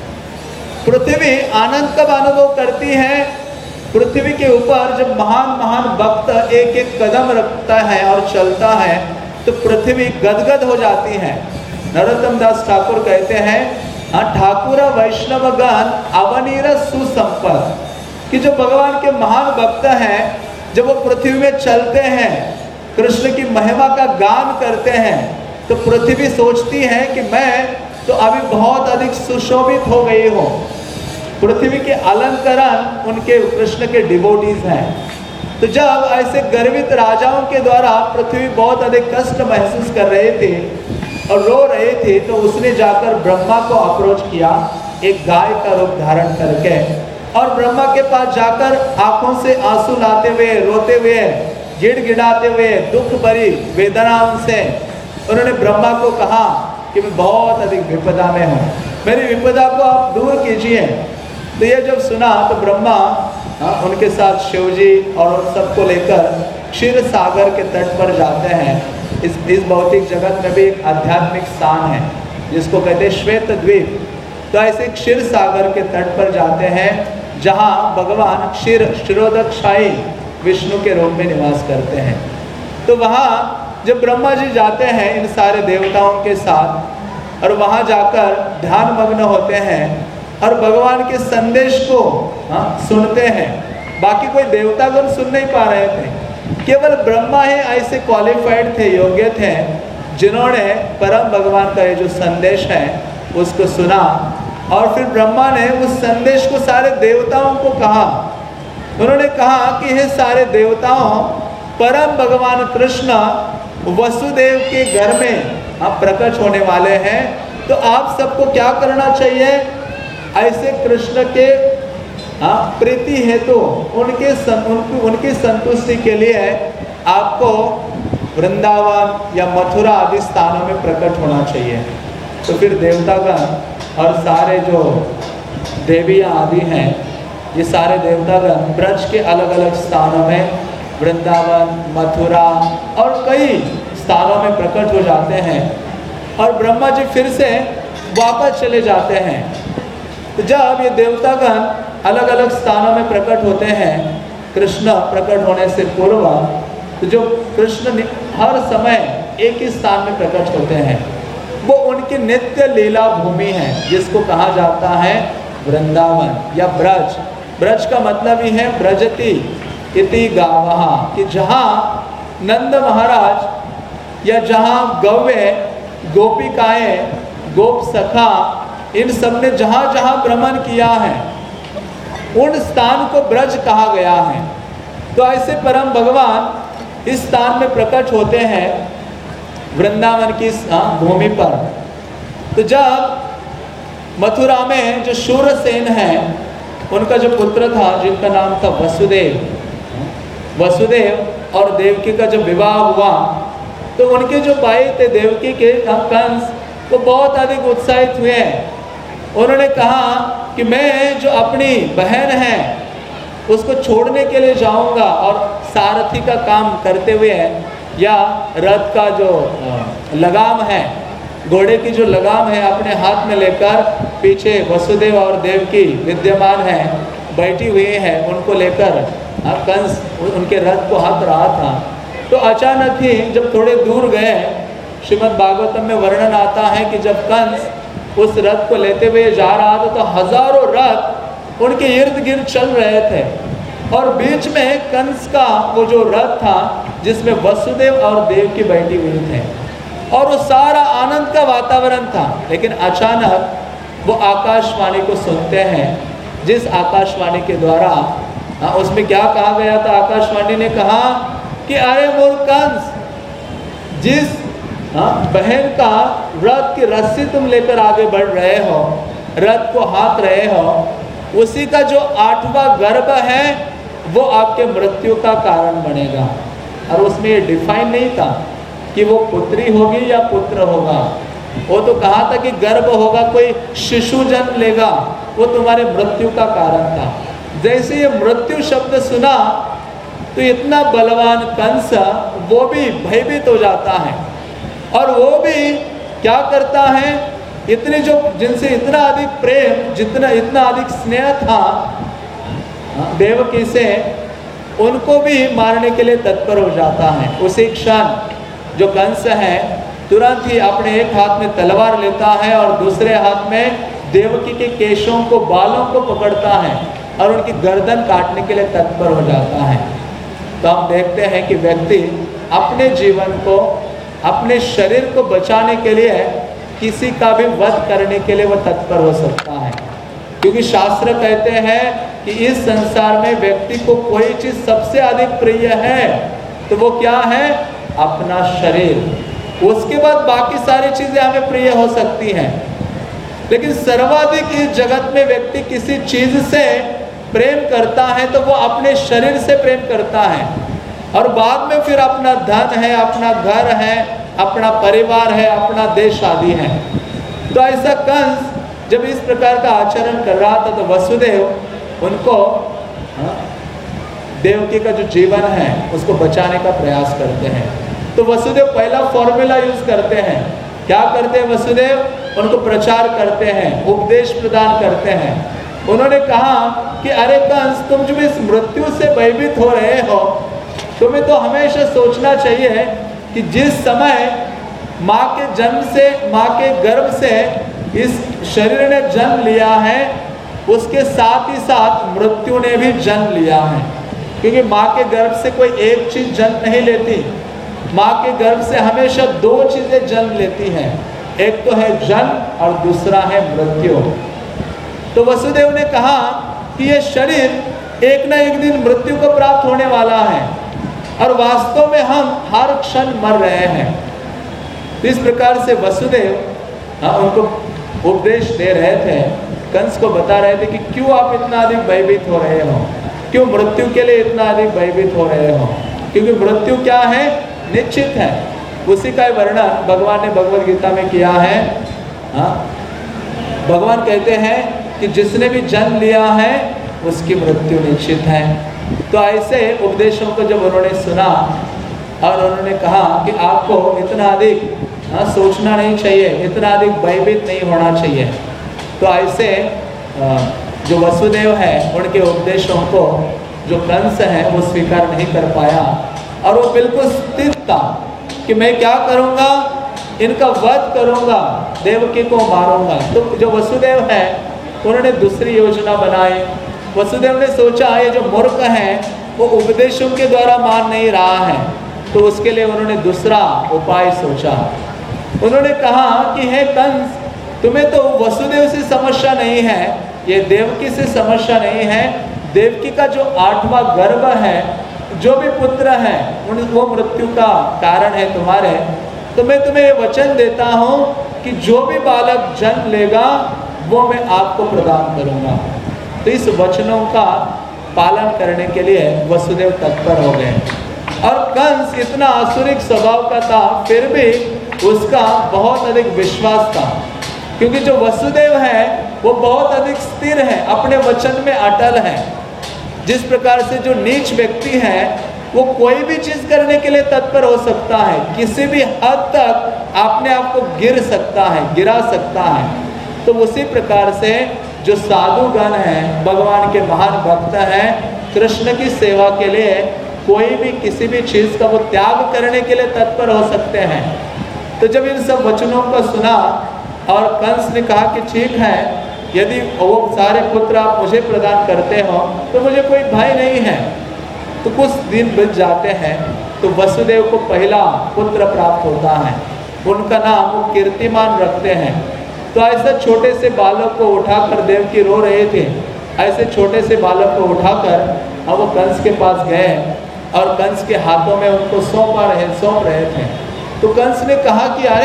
पृथ्वी आनंद कब अनुभव करती है? पृथ्वी के ऊपर जब महान महान भक्त एक एक कदम रखता है और चलता है तो पृथ्वी गदगद हो जाती है। नरोत्तम दास ठाकुर कहते हैं ठाकुर वैष्णवगण अवनीर सुसंपद, कि जो भगवान के महान भक्त हैं जब वो पृथ्वी में चलते हैं, कृष्ण की महिमा का गान करते हैं, तो पृथ्वी सोचती है कि मैं तो अभी बहुत अधिक सुशोभित हो गई हूँ। पृथ्वी के अलंकरण उनके कृष्ण के डिवोटीज हैं। तो जब ऐसे गर्वित राजाओं के द्वारा पृथ्वी बहुत अधिक कष्ट महसूस कर रहे थे और रो रहे थे, तो उसने जाकर ब्रह्मा को अप्रोच किया एक गाय का रूप धारण करके, और ब्रह्मा के पास जाकर आंखों से आंसू लाते हुए, रोते हुए, गिड़गिड़ाते हुए, दुख भरी वेदनाओं से उन्होंने ब्रह्मा को कहा कि मैं बहुत अधिक विपदा में हूँ, मेरी विपदा को आप दूर कीजिए। तो ये जब सुना तो ब्रह्मा हाँ, उनके साथ शिवजी और उन सबको लेकर क्षीर सागर के तट पर जाते हैं। इस इस भौतिक जगत में भी एक आध्यात्मिक स्थान है जिसको कहते हैं श्वेत द्वीप। तो ऐसे क्षीर सागर के तट पर जाते हैं जहाँ भगवान क्षीर क्षीरोदकशाही विष्णु के रूप में निवास करते हैं। तो वहाँ जब ब्रह्मा जी जाते हैं इन सारे देवताओं के साथ और वहाँ जाकर ध्यान मग्न होते हैं और भगवान के संदेश को हाँ, सुनते हैं। बाकी कोई देवतागण सुन नहीं पा रहे थे, केवल ब्रह्मा ही ऐसे क्वालिफाइड थे, योग्य थे, जिन्होंने परम भगवान का ये जो संदेश है उसको सुना। और फिर ब्रह्मा ने उस संदेश को सारे देवताओं को कहा। उन्होंने कहा कि हे सारे देवताओं, परम भगवान कृष्ण वसुदेव के घर में आप प्रकट होने वाले हैं, तो आप सबको क्या करना चाहिए? ऐसे कृष्ण के हाँ, प्रीति हेतु तो उनके सं, उनकी, उनकी संतुष्टि के लिए आपको वृंदावन या मथुरा आदि स्थानों में प्रकट होना चाहिए। तो फिर देवतागण और सारे जो देवियाँ आदि हैं, ये सारे देवतागण ब्रज के अलग अलग स्थानों में, वृंदावन, मथुरा और कई स्थानों में प्रकट हो जाते हैं। और ब्रह्मा जी फिर से वापस चले जाते हैं। तो जब ये देवतागण अलग अलग स्थानों में प्रकट होते हैं कृष्ण प्रकट होने से पूर्व, तो जो कृष्ण हर समय एक ही स्थान में प्रकट होते हैं वो उनकी नित्य लीला भूमि है, जिसको कहा जाता है वृंदावन या ब्रज। ब्रज का मतलब ही है ब्रजति इति गावः, कि जहाँ नंद महाराज या जहाँ गौवे, गोपिकाएं, गोप सखा, इन सब ने जहाँ जहाँ भ्रमण किया है उन स्थान को ब्रज कहा गया है। तो ऐसे परम भगवान इस स्थान में प्रकट होते हैं वृंदावन की भूमि पर। तो जब मथुरा में जो शूरसेन है, उनका जो पुत्र था जिनका नाम था वसुदेव, वसुदेव और देवकी का जब विवाह हुआ तो उनके जो भाई थे देवकी के कंस, वो बहुत अधिक उत्साहित हुए उन्होंने कहा कि मैं जो अपनी बहन है उसको छोड़ने के लिए जाऊंगा और सारथी का काम करते हुए या रथ का जो लगाम है, घोड़े की जो लगाम है अपने हाथ में लेकर पीछे वसुदेव और देवकी विद्यमान है, बैठी हुई है, उनको लेकर कंस उनके रथ को हाँक रहा था। तो अचानक ही जब थोड़े दूर गए, श्रीमद् भागवतम में वर्णन आता है कि जब कंस उस रथ को लेते हुए जा रहा था तो हजारों रथ उनके इर्द गिर्द चल रहे थे और बीच में कंस का वो जो रथ था जिसमें वसुदेव और देवकी बैठी हुई थे और वो सारा आनंद का वातावरण था। लेकिन अचानक वो आकाशवाणी को सुनते हैं, जिस आकाशवाणी के द्वारा हाँ, उसमें क्या कहा गया था? आकाशवाणी ने कहा कि अरे मूर्ख कंस, जिस हाँ, बहन का रथ की रस्सी तुम लेकर आगे बढ़ रहे हो, रथ को हाँक रहे हो, उसी का जो आठवां गर्भ है वो आपके मृत्यु का कारण बनेगा। और उसमें ये डिफाइन नहीं था कि वो पुत्री होगी या पुत्र होगा, वो तो कहा था कि गर्भ होगा, कोई शिशु जन्म लेगा, वो तुम्हारे मृत्यु का कारण था। जैसे ये मृत्यु शब्द सुना तो इतना बलवान कंस वो भी भयभीत हो जाता है और वो भी क्या करता है, इतने जो जिनसे इतना अधिक प्रेम, जितना इतना अधिक स्नेह था देवकी से, उनको भी मारने के लिए तत्पर हो जाता है। उसी क्षण जो कंस है तुरंत ही अपने एक हाथ में तलवार लेता है और दूसरे हाथ में देवकी के केशों को, बालों को पकड़ता है और उनकी गर्दन काटने के लिए तत्पर हो जाता है। तो हम देखते हैं कि व्यक्ति अपने जीवन को, अपने शरीर को बचाने के लिए किसी का भी वध करने के लिए वह तत्पर हो सकता है, क्योंकि शास्त्र कहते हैं कि इस संसार में व्यक्ति को कोई चीज सबसे अधिक प्रिय है तो वो क्या है? अपना शरीर। उसके बाद बाकी सारी चीजें हमें प्रिय हो सकती हैं, लेकिन सर्वाधिक इस जगत में व्यक्ति किसी चीज से प्रेम करता है तो वो अपने शरीर से प्रेम करता है और बाद में फिर अपना धन है, अपना घर है, अपना परिवार है, अपना देश आदि है। तो ऐसा कंस जब इस प्रकार का आचरण कर रहा था तो वसुदेव उनको देवकी का जो जीवन है उसको बचाने का प्रयास करते हैं। तो वसुदेव पहला फॉर्मूला यूज करते हैं। क्या करते हैं वसुदेव? उनको प्रचार करते हैं, उपदेश प्रदान करते हैं। उन्होंने कहा कि अरे कंस, तुम जब इस मृत्यु से भयभीत हो रहे हो, तुम्हें तो हमेशा सोचना चाहिए कि जिस समय माँ के जन्म से, माँ के गर्भ से इस शरीर ने जन्म लिया है, उसके साथ ही साथ मृत्यु ने भी जन्म लिया है। क्योंकि माँ के गर्भ से कोई एक चीज जन्म नहीं लेती, माँ के गर्भ से हमेशा दो चीजें जन्म लेती हैं, एक तो है जन्म और दूसरा है मृत्यु। तो वसुदेव ने कहा कि ये शरीर एक ना एक दिन मृत्यु को प्राप्त होने वाला है और वास्तव में हम हर क्षण मर रहे हैं। तो इस प्रकार से वसुदेव हाँ, उनको उपदेश दे रहे थे, कंस को बता रहे थे कि क्यों आप इतना अधिक भयभीत हो रहे हो, क्यों मृत्यु के लिए इतना अधिक भयभीत हो रहे हो, क्योंकि मृत्यु क्या है? निश्चित है। उसी का वर्णन भगवान ने भगवद गीता में किया है। हाँ, भगवान कहते हैं कि जिसने भी जन्म लिया है उसकी मृत्यु निश्चित है। तो ऐसे उपदेशों को जब उन्होंने सुना और उन्होंने कहा कि आपको इतना अधिक हाँ, सोचना नहीं चाहिए, इतना अधिक भयभीत नहीं होना चाहिए, तो ऐसे जो वसुदेव है उनके उपदेशों को जो कंस है वो स्वीकार नहीं कर पाया और वो बिल्कुल स्थिर था कि मैं क्या करूँगा, इनका वध करूँगा, देवकी को मारूंगा। तो जो वसुदेव है उन्होंने दूसरी योजना बनाई। वसुदेव ने सोचा ये जो मूर्ख है वो उपदेशों के द्वारा मान नहीं रहा है, तो उसके लिए उन्होंने दूसरा उपाय सोचा। उन्होंने कहा कि हे कंस, तुम्हें तो वसुदेव से समस्या नहीं है, ये देवकी से समस्या नहीं है। देवकी का जो आठवां गर्भ है, जो भी पुत्र है वो मृत्यु का कारण है तुम्हारे। तो मैं तुम्हें ये वचन देता हूँ कि जो भी बालक जन्म लेगा वो मैं आपको प्रदान करूँगा। तो इस वचनों का पालन करने के लिए वसुदेव तत्पर हो गए। और कंस इतना आसुरिक स्वभाव का था, फिर भी उसका बहुत अधिक विश्वास था, क्योंकि जो वसुदेव है वो बहुत अधिक स्थिर है, अपने वचन में अटल है। जिस प्रकार से जो नीच व्यक्ति है वो कोई भी चीज करने के लिए तत्पर हो सकता है, किसी भी हद तक अपने आप को गिर सकता है, गिरा सकता है। तो उसी प्रकार से जो साधुगण हैं, भगवान के महान भक्त हैं, कृष्ण की सेवा के लिए कोई भी किसी भी चीज का वो त्याग करने के लिए तत्पर हो सकते हैं। तो जब इन सब वचनों को सुना और कंस ने कहा कि ठीक है, यदि वो सारे पुत्र आप मुझे प्रदान करते हो तो मुझे कोई भय नहीं है। तो कुछ दिन बीत जाते हैं तो वसुदेव को पहला पुत्र प्राप्त होता है। उनका नाम वो कीर्तिमान रखते हैं। तो ऐसे छोटे से बालक को उठाकर, देवकी रो रहे थे, ऐसे छोटे से बालक को उठाकर अब वो कंस के पास गए और कंस के हाथों में उनको सौंपा रहे सौंप रहे थे। तो कंस ने कहा कि अरे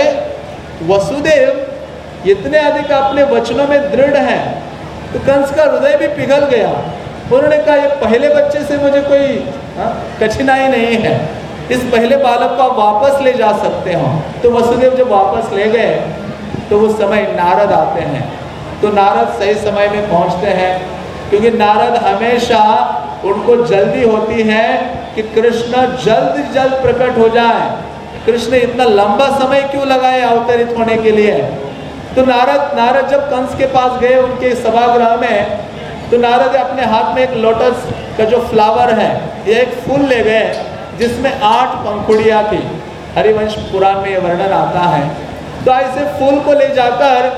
वसुदेव इतने अधिक अपने वचनों में दृढ़ हैं। तो कंस का हृदय भी पिघल गया। उन्होंने कहा ये पहले बच्चे से मुझे कोई हा? कठिनाई नहीं है, इस पहले बालक को आप वापस ले जा सकते हो। तो वसुदेव जब वापस ले गए तो उस समय नारद आते हैं। तो नारद सही समय में पहुंचते हैं, क्योंकि नारद हमेशा उनको जल्दी होती है कि कृष्ण जल्द जल्द प्रकट हो जाए। कृष्ण इतना लंबा समय क्यों लगाए अवतरित होने के लिए। तो नारद नारद जब कंस के पास गए उनके सभागृह में, तो नारद अपने हाथ में एक लोटस का जो फ्लावर है, ये एक फूल ले गए जिसमें आठ पंखुड़ियाँ थी। हरिवंश पुराण में ये वर्णन आता है। तो ऐसे फूल को ले जाकर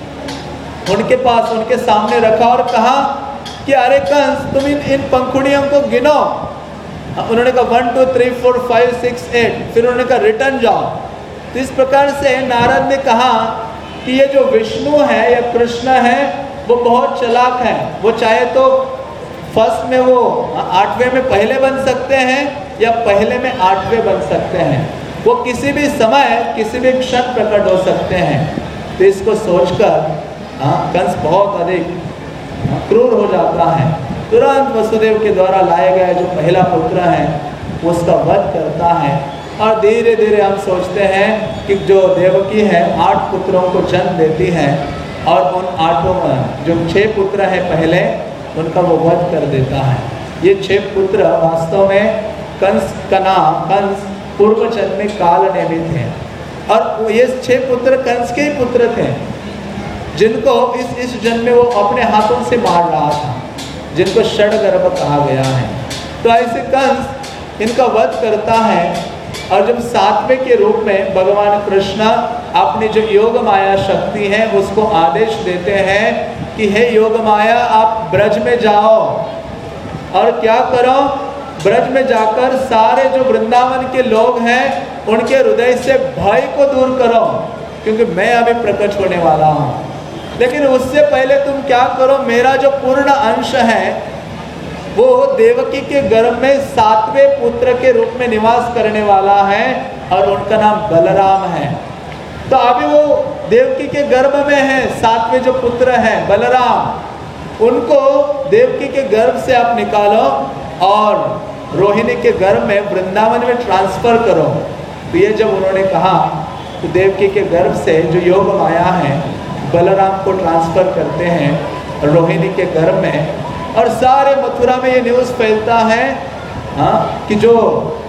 उनके पास, उनके सामने रखा और कहा कि अरे कंस, तुम इन इन पंखुड़ियों को गिनो। उन्होंने कहा one two three four five six eight. फिर उन्होंने कहा रिटर्न जाओ। तो इस प्रकार से नारद ने कहा कि ये जो विष्णु है या कृष्ण है वो बहुत चालाक है। वो चाहे तो फर्स्ट में वो आठवें में पहले बन सकते हैं या पहले में आठवें बन सकते हैं। वो किसी भी समय किसी भी क्षण प्रकट हो सकते हैं। तो इसको सोचकर कंस बहुत अधिक क्रूर हो जाता है। तुरंत वसुदेव के द्वारा लाए गए जो पहला पुत्र है उसका वध करता है। और धीरे धीरे हम सोचते हैं कि जो देवकी है आठ पुत्रों को जन्म देती है और उन आठों में जो छह पुत्र हैं पहले, उनका वो वध कर देता है। ये छह पुत्र वास्तव में कंस का नाम, कंस पूर्व जन्म में काल नेमित है। और ये छह पुत्र कंस के ही पुत्र थे, जिनको इस इस जन्म में वो अपने हाथों से मार रहा था, जिनको षडगर्भ कहा गया है। तो ऐसे कंस इनका वध करता है। और जब सातवें के रूप में भगवान कृष्ण अपनी जो योग माया शक्ति है उसको आदेश देते हैं कि हे योग माया, आप ब्रज में जाओ और क्या करो, ब्रज में जाकर सारे जो वृंदावन के लोग हैं उनके हृदय से भय को दूर करो, क्योंकि मैं अभी प्रकट होने वाला हूँ। लेकिन उससे पहले तुम क्या करो, मेरा जो पूर्ण अंश है वो देवकी के गर्भ में सातवें पुत्र के रूप में निवास करने वाला है और उनका नाम बलराम है। तो अभी वो देवकी के गर्भ में है, सातवें जो पुत्र हैं बलराम, उनको देवकी के गर्भ से आप निकालो और रोहिणी के गर्भ में वृंदावन में ट्रांसफर करो। तो ये जब उन्होंने कहा तो देवकी के गर्भ से जो योग माया है बलराम को ट्रांसफर करते हैं रोहिणी के गर्भ में। और सारे मथुरा में ये न्यूज़ फैलता है हाँ कि जो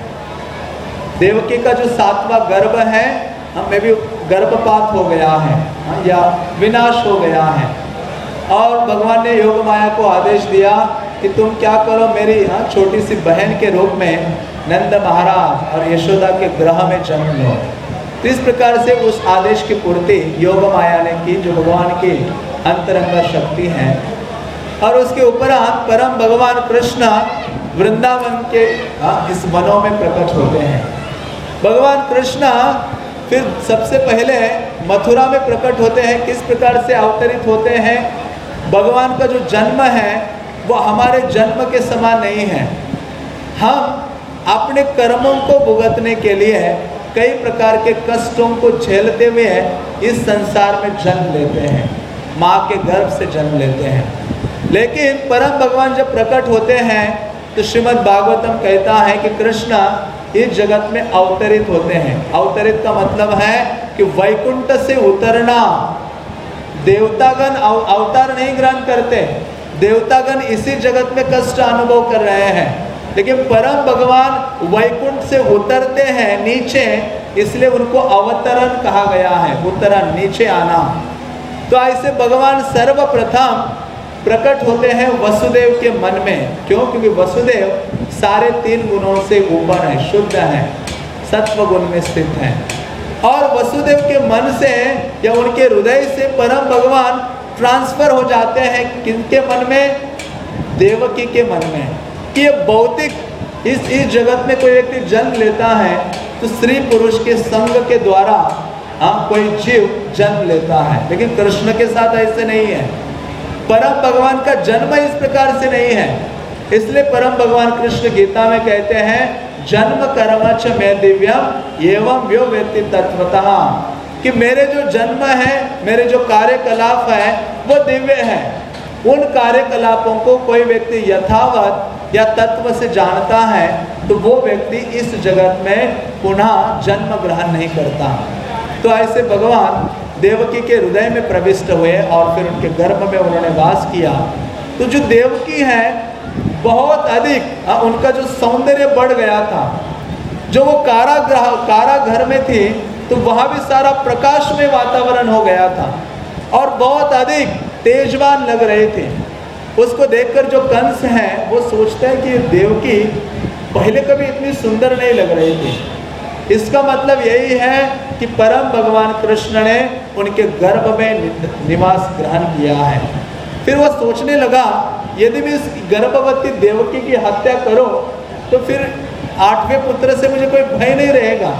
देवकी का जो सातवां गर्भ है हमें भी गर्भपात हो गया है हाँ, या विनाश हो गया है। और भगवान ने योग माया को आदेश दिया कि तुम क्या करो, मेरी हाँ छोटी सी बहन के रूप में नंद महाराज और यशोदा के ग्रह में जन्म लो। तो इस प्रकार से उस आदेश की पूर्ति योग माया ने की, जो भगवान की अंतरंग शक्ति है। और उसके उपरांत परम भगवान कृष्ण वृंदावन के इस वनों में प्रकट होते हैं। भगवान कृष्ण फिर सबसे पहले मथुरा में प्रकट होते हैं। किस प्रकार से अवतरित होते हैं? भगवान का जो जन्म है वो हमारे जन्म के समान नहीं है। हम अपने कर्मों को भुगतने के लिए कई प्रकार के कष्टों को झेलते हुए इस संसार में जन्म लेते हैं, माँ के गर्भ से जन्म लेते हैं। लेकिन परम भगवान जब प्रकट होते हैं तो श्रीमद् भागवतम कहता है कि कृष्ण इस जगत में अवतरित होते हैं। अवतरित का मतलब है कि वैकुंठ से उतरना, देवतागण अव- अवतार नहीं ग्रहण करते, देवतागण इसी जगत में कष्ट अनुभव कर रहे हैं, लेकिन परम भगवान वैकुंठ से उतरते हैं नीचे, इसलिए उनको अवतरण कहा गया है, उतरण नीचे आना। तो ऐसे भगवान सर्वप्रथम प्रकट होते हैं वसुदेव के मन में। क्यों? क्योंकि वसुदेव सारे तीन गुणों से ऊपर है, शुद्ध है, सत्व गुण में स्थित है। और वसुदेव के मन से या उनके हृदय से परम भगवान ट्रांसफर हो जाते हैं किनके मन में? देवकी के मन में। कि ये भौतिक इस इस जगत में कोई व्यक्ति जन्म लेता है तो स्त्री पुरुष के संग के द्वारा हाँ कोई जीव जन्म लेता है, लेकिन कृष्ण के साथ ऐसे नहीं है। परम भगवान का जन्म इस प्रकार से नहीं है। इसलिए परम भगवान कृष्ण गीता में कहते हैं जन्म कर्म च मे दिव्यम एवं व्यो वेत्ति तत्वतः, कि मेरे जो जन्म है, मेरे जो कार्यकलाप है वो दिव्य है। उन कार्यकलापों को कोई व्यक्ति यथावत या तत्व से जानता है तो वो व्यक्ति इस जगत में पुनः जन्म ग्रहण नहीं करता। तो ऐसे भगवान देवकी के हृदय में प्रविष्ट हुए और फिर उनके गर्भ में उन्होंने वास किया। तो जो देवकी है बहुत अधिक आ, उनका जो सौंदर्य बढ़ गया था। जो वो कारागृह काराघर में थी तो वहाँ भी सारा प्रकाशमय वातावरण हो गया था और बहुत अधिक तेजवान लग रहे थे। उसको देखकर जो कंस हैं वो सोचते हैं कि देवकी पहले कभी इतनी सुंदर नहीं लग रही थी। इसका मतलब यही है कि परम भगवान कृष्ण ने उनके गर्भ में निवास ग्रहण किया है। फिर वो सोचने लगा यदि मैं इस गर्भवती देवकी की हत्या करूं तो फिर आठवें पुत्र से मुझे कोई भय नहीं रहेगा।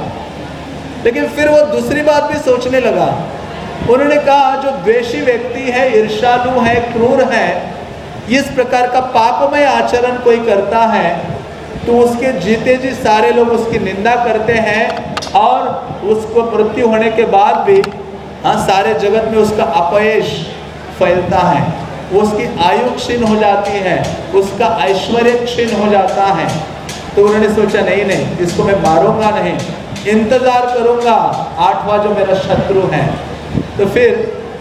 लेकिन फिर वो दूसरी बात भी सोचने लगा। उन्होंने कहा जो द्वेषी व्यक्ति है, ईर्ष्यालु है, क्रूर है, इस प्रकार का पापमय आचरण कोई करता है तो उसके जीते जी सारे लोग उसकी निंदा करते हैं और उसको मृत्यु होने के बाद भी हाँ सारे जगत में उसका अपयश फैलता है, उसकी आयु क्षीण हो जाती है, उसका ऐश्वर्य क्षीण हो जाता है। तो उन्होंने सोचा नहीं नहीं इसको मैं मारूंगा नहीं, इंतजार करूंगा आठवां जो मेरा शत्रु है। तो फिर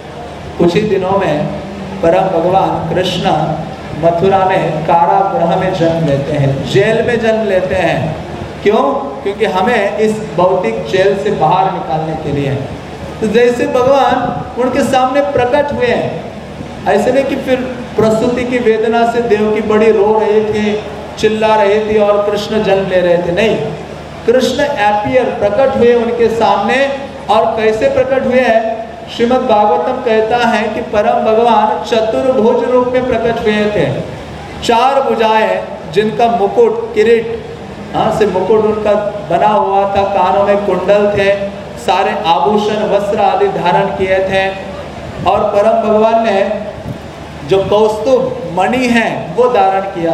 कुछ ही दिनों में परम भगवान कृष्ण मथुरा में कारागृह में जन्म लेते हैं, जेल में जन्म लेते हैं। क्यों? क्योंकि हमें इस भौतिक जेल से बाहर निकालने के लिए। तो जैसे भगवान उनके सामने प्रकट हुए हैं, ऐसे नहीं कि फिर प्रसूति की वेदना से देवकी बड़ी रो रही थी, चिल्ला रही थी और कृष्ण जन्म ले रहे थे। नहीं, कृष्ण अपीयर प्रकट हुए उनके सामने। और कैसे प्रकट हुए हैं? श्रीमद् भागवतम कहता है कि परम भगवान चतुर्भुज रूप में प्रकट हुए थे। चार भुजाएं जिनका मुकुट किरीट हाँ से मुकुट उनका बना हुआ था, कानों में कुंडल थे, सारे आभूषण वस्त्र आदि धारण किए थे। और परम भगवान ने जो कौस्तुभ मणि है वो धारण किया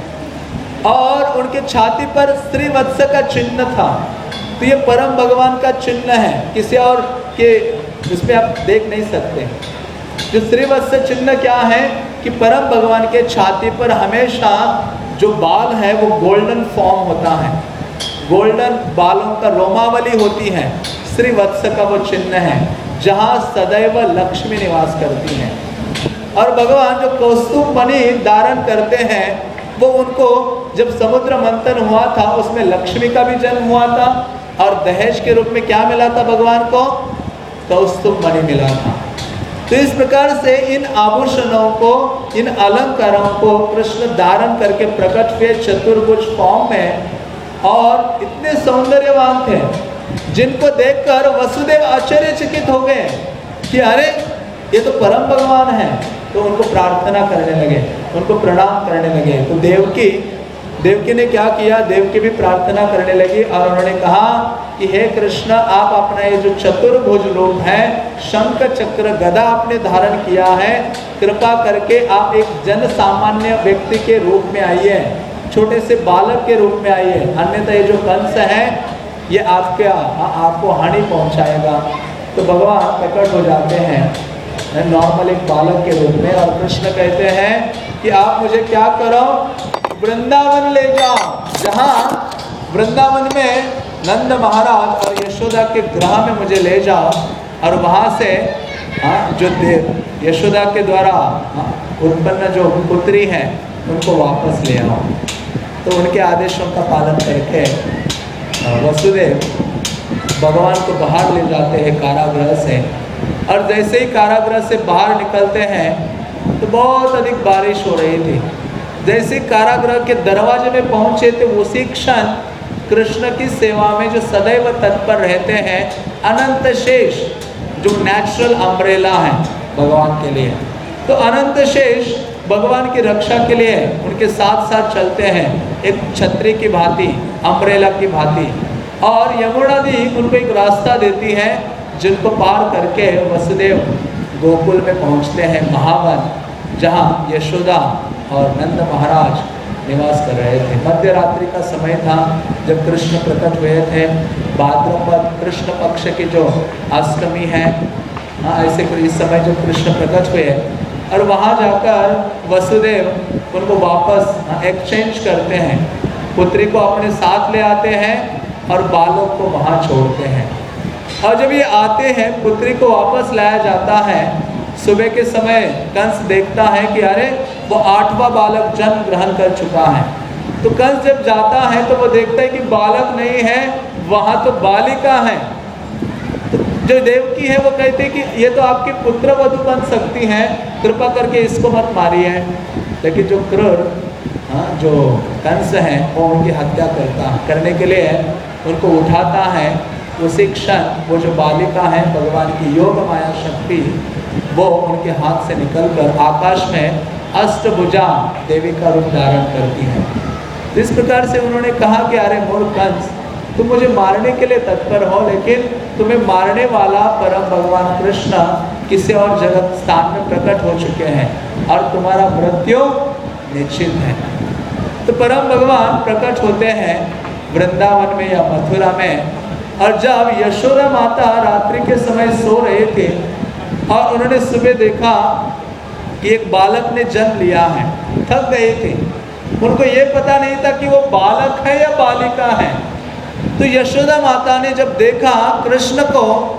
था और उनके छाती पर श्रीवत्स का चिन्ह था। तो ये परम भगवान का चिन्ह है, किसी और के इसमें आप देख नहीं सकते। जो श्रीवत्स चिन्ह क्या है कि परम भगवान के छाती पर हमेशा जो बाल है वो गोल्डन फॉर्म होता है, गोल्डन बालों का रोमावली होती है। श्रीवत्स का वो चिन्ह है जहाँ सदैव लक्ष्मी निवास करती हैं। और भगवान जो कौस्तुभ मणि धारण करते हैं वो उनको जब समुद्र मंथन हुआ था उसमें लक्ष्मी का भी जन्म हुआ था और दहेज के रूप में क्या मिला था भगवान को? कौस्तुभ मणि मिला था। तो इस प्रकार से इन आभूषणों को, इन अलंकारों को कृष्ण धारण करके प्रकट हुए चतुर्भुज फॉर्म में और इतने सौंदर्यवान थे जिनको देखकर वसुदेव आश्चर्यचकित हो गए कि अरे ये तो परम भगवान है। तो उनको प्रार्थना करने लगे, उनको प्रणाम करने लगे। तो देवकी देवकी ने क्या किया? देवकी भी प्रार्थना करने लगी और उन्होंने कहा कि हे कृष्ण, आप अपना ये जो चतुर्भुज रूप है, शंख चक्र गदा आपने धारण किया है, कृपा करके आप एक जन सामान्य व्यक्ति के रूप में आइए, छोटे से बालक के रूप में आइए, अन्यथा ये जो कंस है ये आपके आपको हानि पहुंचाएगा। तो भगवान प्रकट हो जाते हैं नॉर्मल एक बालक के रूप में और कृष्ण कहते हैं कि आप मुझे क्या करो, वृंदावन ले जाओ, जहाँ वृंदावन में नंद महाराज और यशोदा के गृह में मुझे ले जाओ और वहाँ से हाँ, जो देव यशोदा के द्वारा हाँ, उत्पन्न जो पुत्री है उनको वापस ले आओ। तो उनके आदेशों का पालन करके वसुदेव भगवान को बाहर ले जाते हैं कारागृह से। और जैसे ही कारागृह से बाहर निकलते हैं तो बहुत अधिक बारिश हो रही थी। जैसे कारागृह के दरवाजे में पहुंचे थे उसी क्षण कृष्ण की सेवा में जो सदैव तत्पर रहते हैं अनंत शेष, जो नेचुरल अम्ब्रेला है भगवान के लिए, तो अनंत शेष भगवान की रक्षा के लिए उनके साथ साथ चलते हैं एक छतरी की भांति, अम्ब्रेला की भांति। और यमुना दी उनको एक रास्ता देती है जिनको पार करके वसुदेव गोकुल में पहुंचते हैं, महावन, जहाँ यशोदा और नंद महाराज निवास कर रहे थे। मध्य रात्रि का समय था जब कृष्ण प्रकट हुए थे। भाद्रपद कृष्ण पक्ष की जो अष्टमी है, हाँ, ऐसे इस समय जब कृष्ण प्रकट हुए और वहाँ जाकर वसुदेव उनको वापस एक्सचेंज करते हैं, पुत्री को अपने साथ ले आते हैं और बालक को वहाँ छोड़ते हैं। और जब ये आते हैं, पुत्री को वापस लाया जाता है। सुबह के समय कंस देखता है कि अरे वो आठवां बालक जन्म ग्रहण कर चुका है। तो कंस जब जाता है तो वो देखता है कि बालक नहीं है, वहाँ तो बालिका है। तो जो देवकी है वो कहते हैं कि ये तो आपकी पुत्र वधू बन सकती हैं, कृपा करके इसको मत मारिए। लेकिन जो क्रूर हाँ जो कंस है वो उनकी हत्या करता करने के लिए उनको उठाता है। उसी क्षण वो जो बालिका है भगवान की योग माया शक्ति वो उनके हाथ से निकलकर आकाश में अष्टभुजा देवी का रूप धारण करती है। इस प्रकार से उन्होंने कहा कि अरे मूर्ख कंस, तुम मुझे मारने के लिए तत्पर हो, लेकिन तुम्हें मारने वाला परम भगवान कृष्ण किसी और जगत स्थान में प्रकट हो चुके हैं और तुम्हारा मृत्यु निश्चित है। तो परम भगवान प्रकट होते हैं वृंदावन में या मथुरा में। और जब यशोदा माता रात्रि के समय सो रहे थे और उन्होंने सुबह देखा कि एक बालक ने जन्म लिया है, थक गए थे, उनको ये पता नहीं था कि वो बालक है या बालिका है। तो यशोदा माता ने जब देखा कृष्ण को,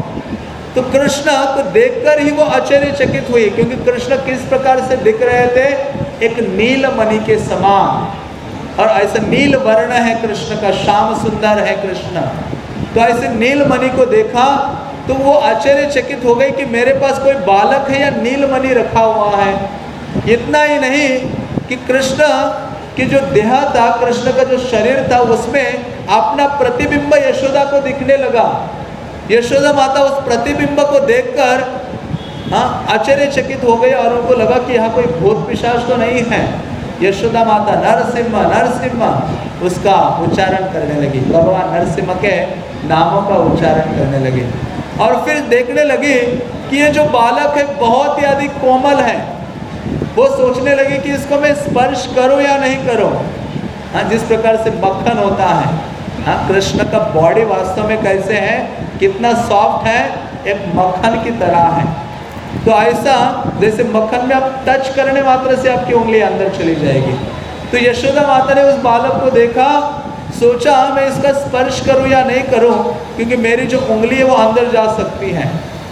तो कृष्ण को देखकर ही वो आश्चर्यचकित हुई, क्योंकि कृष्ण किस प्रकार से दिख रहे थे, एक नीलमणि के समान। और ऐसा नील वर्ण है कृष्ण का, श्याम सुंदर है कृष्ण। तो ऐसे नीलमणि को देखा तो वो आश्चर्यचकित हो गई कि मेरे पास कोई बालक है या नीलमणि रखा हुआ है। इतना ही नहीं कि कृष्ण की जो देह था, कृष्ण का जो शरीर था, उसमें अपना प्रतिबिंब यशोदा को दिखने लगा। यशोदा माता उस प्रतिबिंब को देखकर हाँ आश्चर्यचकित हो गई और उनको लगा कि यहाँ कोई भूत पिशाच तो नहीं है। यशोदा माता नरसिम्हा नरसिम्हा उसका उच्चारण करने लगी, भगवान नरसिम्हा के नामों का उच्चारण करने लगी। और फिर देखने लगी कि ये जो बालक है बहुत ही अधिक कोमल है। वो सोचने लगी कि इसको मैं स्पर्श करूं या नहीं करूं। हाँ, जिस प्रकार से मक्खन होता है, हाँ, कृष्ण का बॉडी वास्तव में कैसे है, कितना सॉफ्ट है, एक मक्खन की तरह है। तो ऐसा जैसे मक्खन में आप टच करने मात्र से आपकी उंगली अंदर चली जाएगी। तो यशोदा माता ने उस बालक को देखा, सोचा मैं इसका स्पर्श करूं या नहीं करूं, क्योंकि मेरी जो उंगली है वो अंदर जा सकती है।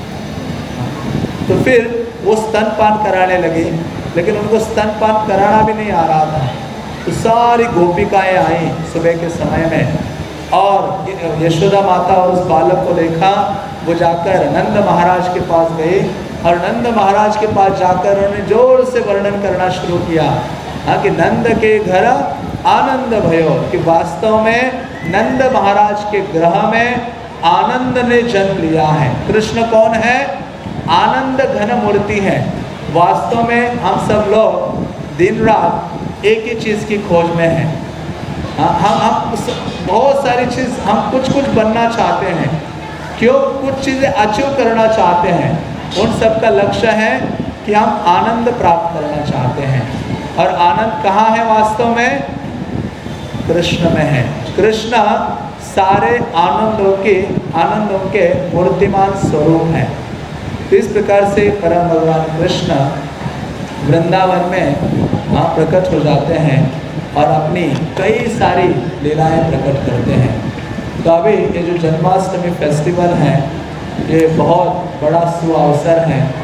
तो फिर वो स्तनपान कराने लगी, लेकिन उनको स्तनपान कराना भी नहीं आ रहा था। तो सारी गोपिकाएं आई सुबह के समय में और यशोदा माता और उस बालक को देखा। वो जाकर नंद महाराज के पास गए और नंद महाराज के पास जाकर उन्होंने जोर से वर्णन करना शुरू किया, हाँ, कि नंद के घर आनंद भयो, कि वास्तव में नंद महाराज के ग्रह में आनंद ने जन्म लिया है। कृष्ण कौन है? आनंद घन मूर्ति है। वास्तव में हम सब लोग दिन रात एक ही चीज़ की खोज में हैं। हाँ, हम हम बहुत सारी चीज़ हम कुछ कुछ बनना चाहते हैं, क्यों कुछ चीज़ें अचीव करना चाहते हैं। उन सब का लक्ष्य है कि हम आनंद प्राप्त करना चाहते हैं। और आनंद कहाँ है? वास्तव में कृष्ण में है। कृष्ण सारे आनंदों के आनंदों के मूर्तिमान स्वरूप हैं। तो इस प्रकार से परम भगवान कृष्ण वृंदावन में वहाँ प्रकट हो जाते हैं और अपनी कई सारी लीलाएं प्रकट करते हैं। तो अभी ये जो जन्माष्टमी फेस्टिवल है, ये बहुत बड़ा सुअवसर है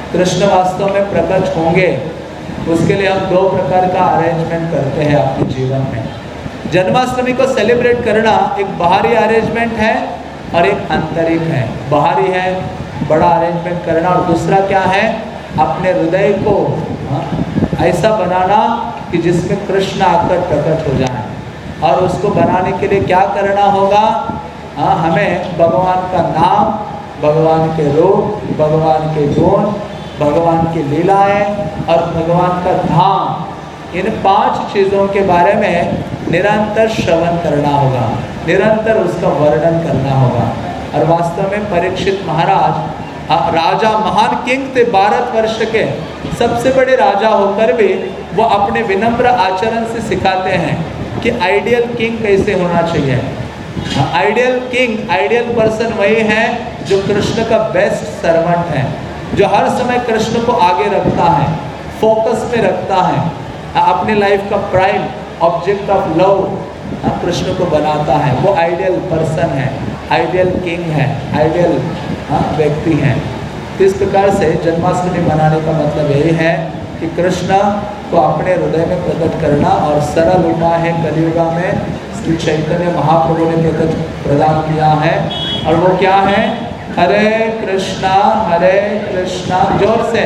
कृष्ण वास्तव में प्रकट होंगे, उसके लिए हम दो प्रकार का अरेंजमेंट करते हैं अपने जीवन में। जन्माष्टमी को सेलिब्रेट करना एक बाहरी अरेंजमेंट है और एक आंतरिक है। बाहरी है बड़ा अरेंजमेंट करना, और दूसरा क्या है, अपने हृदय को हाँ, ऐसा बनाना कि जिसमें कृष्ण आकर प्रकट हो जाए। और उसको बनाने के लिए क्या करना होगा, हाँ, हमें भगवान का नाम, भगवान के रूप, भगवान के गुण, भगवान की लीलाएं और भगवान का धाम, इन पांच चीज़ों के बारे में निरंतर श्रवण करना होगा, निरंतर उसका वर्णन करना होगा। और वास्तव में परीक्षित महाराज राजा, महान किंग थे, भारत वर्ष के सबसे बड़े राजा होकर भी वो अपने विनम्र आचरण से सिखाते हैं कि आइडियल किंग कैसे होना चाहिए। आइडियल किंग, आइडियल पर्सन वही है जो कृष्ण का बेस्ट सर्वेंट है, जो हर समय कृष्ण को आगे रखता है, फोकस में रखता है, अपने लाइफ का prime object of love Krishna को बनाता है। वो आइडियल पर्सन है, आइडियल किंग है, आइडियल व्यक्ति है। इस प्रकार से जन्माष्टमी मनाने का मतलब यही है कि कृष्ण को अपने हृदय में प्रकट करना। और सरल उपाय है कलियुग में श्री चैतन्य महाप्रभु ने प्रकट प्रदान किया है, और वो क्या है, हरे कृष्णा हरे कृष्णा, जोर से,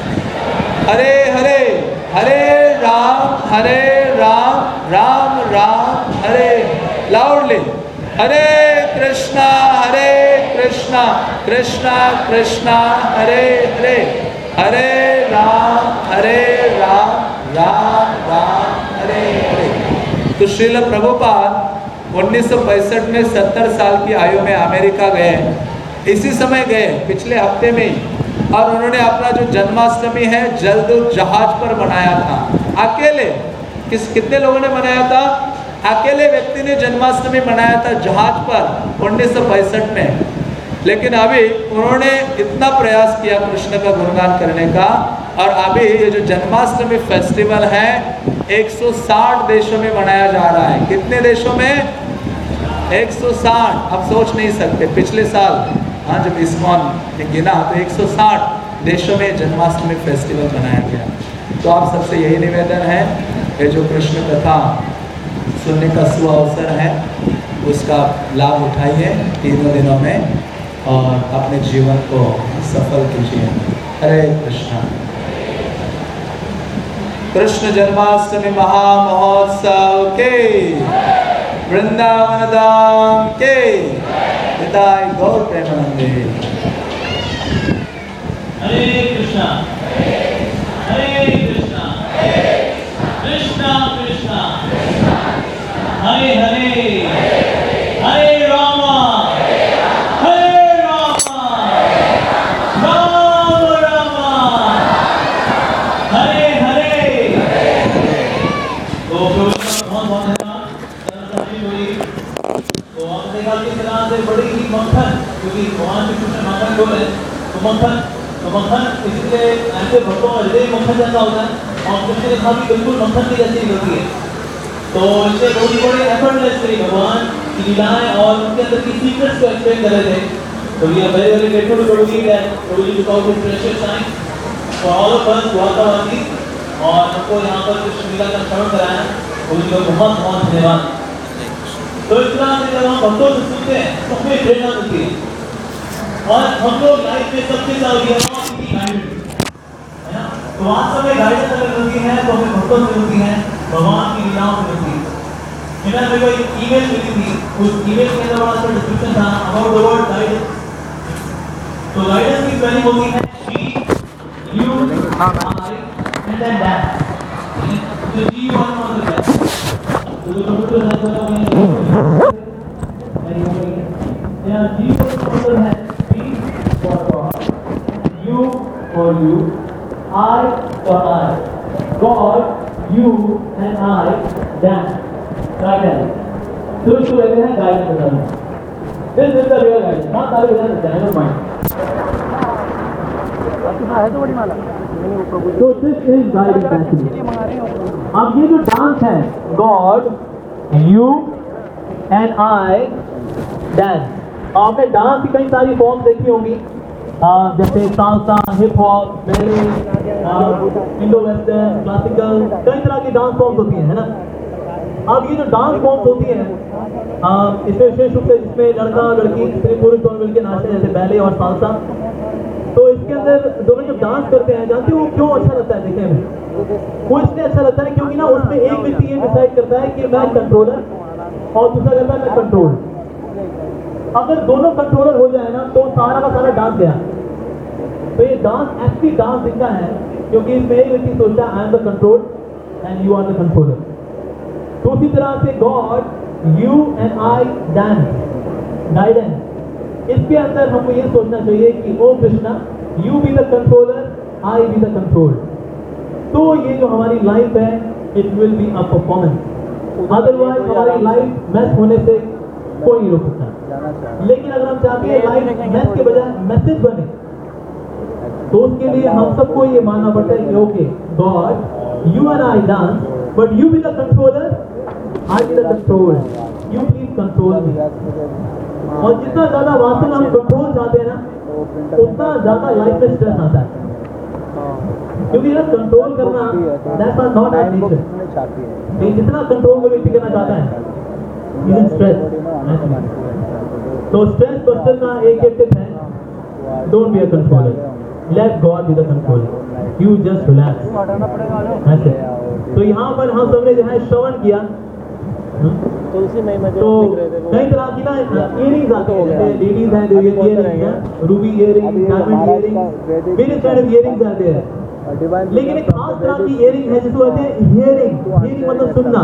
हरे हरे हरे राम हरे राम राम राम हरे, लाउडली, हरे कृष्णा हरे कृष्णा कृष्णा कृष्णा हरे हरे, हरे राम हरे राम राम राम हरे हरे। तो श्रील प्रभुपाद उन्नीस सौ पैंसठ में सत्तर साल की आयु में अमेरिका गए, इसी समय गए, पिछले हफ्ते में ही, और उन्होंने अपना जो जन्माष्टमी है जलदूत जहाज पर मनाया था, अकेले। किस कितने लोगों ने मनाया था? अकेले व्यक्ति ने जन्माष्टमी मनाया था जहाज पर उन्नीस सौ पैंसठ में। लेकिन अभी उन्होंने इतना प्रयास किया कृष्ण का गुणगान करने का, और अभी ये जो जन्माष्टमी फेस्टिवल है एक सौ साठ देशों में मनाया जा रहा है। कितने देशों में? एक सौ साठ। आप सोच नहीं सकते, पिछले साल हाँ जब इस्कॉन ने गिना तो एक सौ साठ देशों में जन्माष्टमी फेस्टिवल मनाया गया। तो आप सबसे यही निवेदन है, ये जो कृष्ण कथा सुनने का सुअवसर है उसका लाभ उठाइए तीनों दिनों में और अपने जीवन को सफल कीजिए। हरे कृष्णा। कृष्ण जन्माष्टमी महामहोत्सव के, वृंदावन धाम के, पिताई गौर प्रेमानंदे। हरे कृष्णा हरे कृष्णा कृष्णा कृष्णा हरे हरे, हरे रामा हरे रामा राम रामा हरे हरे। तो बहुत बहुत धन्यवाद। तो आप देखा किस तरह से बड़ी ही मक्खन, क्योंकि भगवान श्री कृष्ण मक्खन बोल रहे तो मक्खन तो मक्खन इसलिए ऐसे भक्तों का हृदय मक्खन जैसा होता है, और कृष्ण ने कहा कि बिल्कुल मक्खन की जैसी होती है। तो इसलिए बहुत ही बड़े एफर्टलेसली भगवान की लीलाएं और उनके अंदर की सीक्रेट्स को एक्सप्लेन कर रहे थे। तो we are very very grateful to Prabhu that Prabhu ji talk with precious time for all of us वातावासी, और हमको यहाँ पर कृष्ण लीला का श्रवण कराया। प्रभु जी को बहुत बहुत धन्यवाद। तो इस तरह से जब हम भक्तों से सुनते हैं तो हमें प्रेरणा मिलती है, और हम लोग लाइफ में सबके साथ गाइडेंस है ना। तो वास्तव में गाइडेंस अगर मिलती है तो हमें भक्तों से मिलती है, भगवान की लीलाओं से मिलती है। मैंने मेरे को एक ईमेल मिली थी, उस ईमेल के अंदर बड़ा सा डिस्क्रिप्शन था अबाउट द वर्ड गाइडेंस। तो गाइडेंस की स्पेलिंग होती है G U I and then that. तो जी वन मतलब दैट, तो जो कंप्यूटर है तो या जी मतलब है B for God, U for you, I for I, God, you and I, then guidance. So इसको कहते हैं guidance बताना। This is the real guidance, not the real general mind. है तो बड़ी माला। So this is guidance actually. अब ये जो डांस है, God, you and I, dance। आपने डांस की कई सारी फॉर्म देखी होंगी, जैसे salsa, hip hop, ballet, Indo western, classical, कई तरह की डांस फॉर्म्स होती हैं, है ना। अब ये जो डांस फॉर्म्स होती हैं इसमें विशेष रूप से जिसमें लड़का और लड़की स्त्री पुरुष दोनों मिलकर नाचते हैं, जैसे बैले और सालसा, तो इसके अंदर दोनों जब डांस करते हैं, जानते हो क्यों अच्छा लगता है देखने में? वो इसलिए अच्छा लगता है क्योंकि ना उसमें एक व्यक्ति ये डिसाइड करता है कि मैं कंट्रोलर और दूसरा कहता है मैं कंट्रोल। अगर दोनों कंट्रोलर हो जाए ना तो सारा का सारा डांस गया। तो ये डांस एक्चुअली डांस दिखता है क्योंकि इसमें एक व्यक्ति सोचता है I am the control and you are the controller. तो उसी तरह से God, you and I dance guidance, इसके अंदर हमको ये सोचना चाहिए कि O Krishna, you be the controller, I be the control. तो ये जो हमारी लाइफ है it will be a performance, otherwise हमारी लाइफ मैच होने से कोई नहीं रोक सकता। लेकिन अगर हम चाहते हैं लाइफ मैच के बजाय मैसेज बने तो उसके लिए हम सबको ये मानना पड़ता है कि okay God, you and I dance but you be the controller, I be the control, you please control me. और जितना ज्यादा वास्तव में हम कंट्रोल चाहते हैं ना उतना ज्यादा लाइफ में स्ट्रेस आता है, क्योंकि ना कंट्रोल करना that's are not our nature. जितना कंट्रोल कोई व्यक्ति करना चाहता है इज स्ट्रेस। तो स्ट्रेस बस्टर का एक टिप है, don't be a controller, let God be the controller, you just relax ऐसे। तो यहाँ पर हम सबने जो है श्रवण किया, तुलसी में में तो कई तरह की ना इयरिंग्स आते हैं, जैसे लेडीज हैं जो ये इयरिंग्स हैं, ruby earring, diamond earring, various kind of earrings आते हैं। लेकिन एक खास तरह की इयरिंग है जिसको कहते हैं हियरिंग। हियरिंग मतलब सुनना।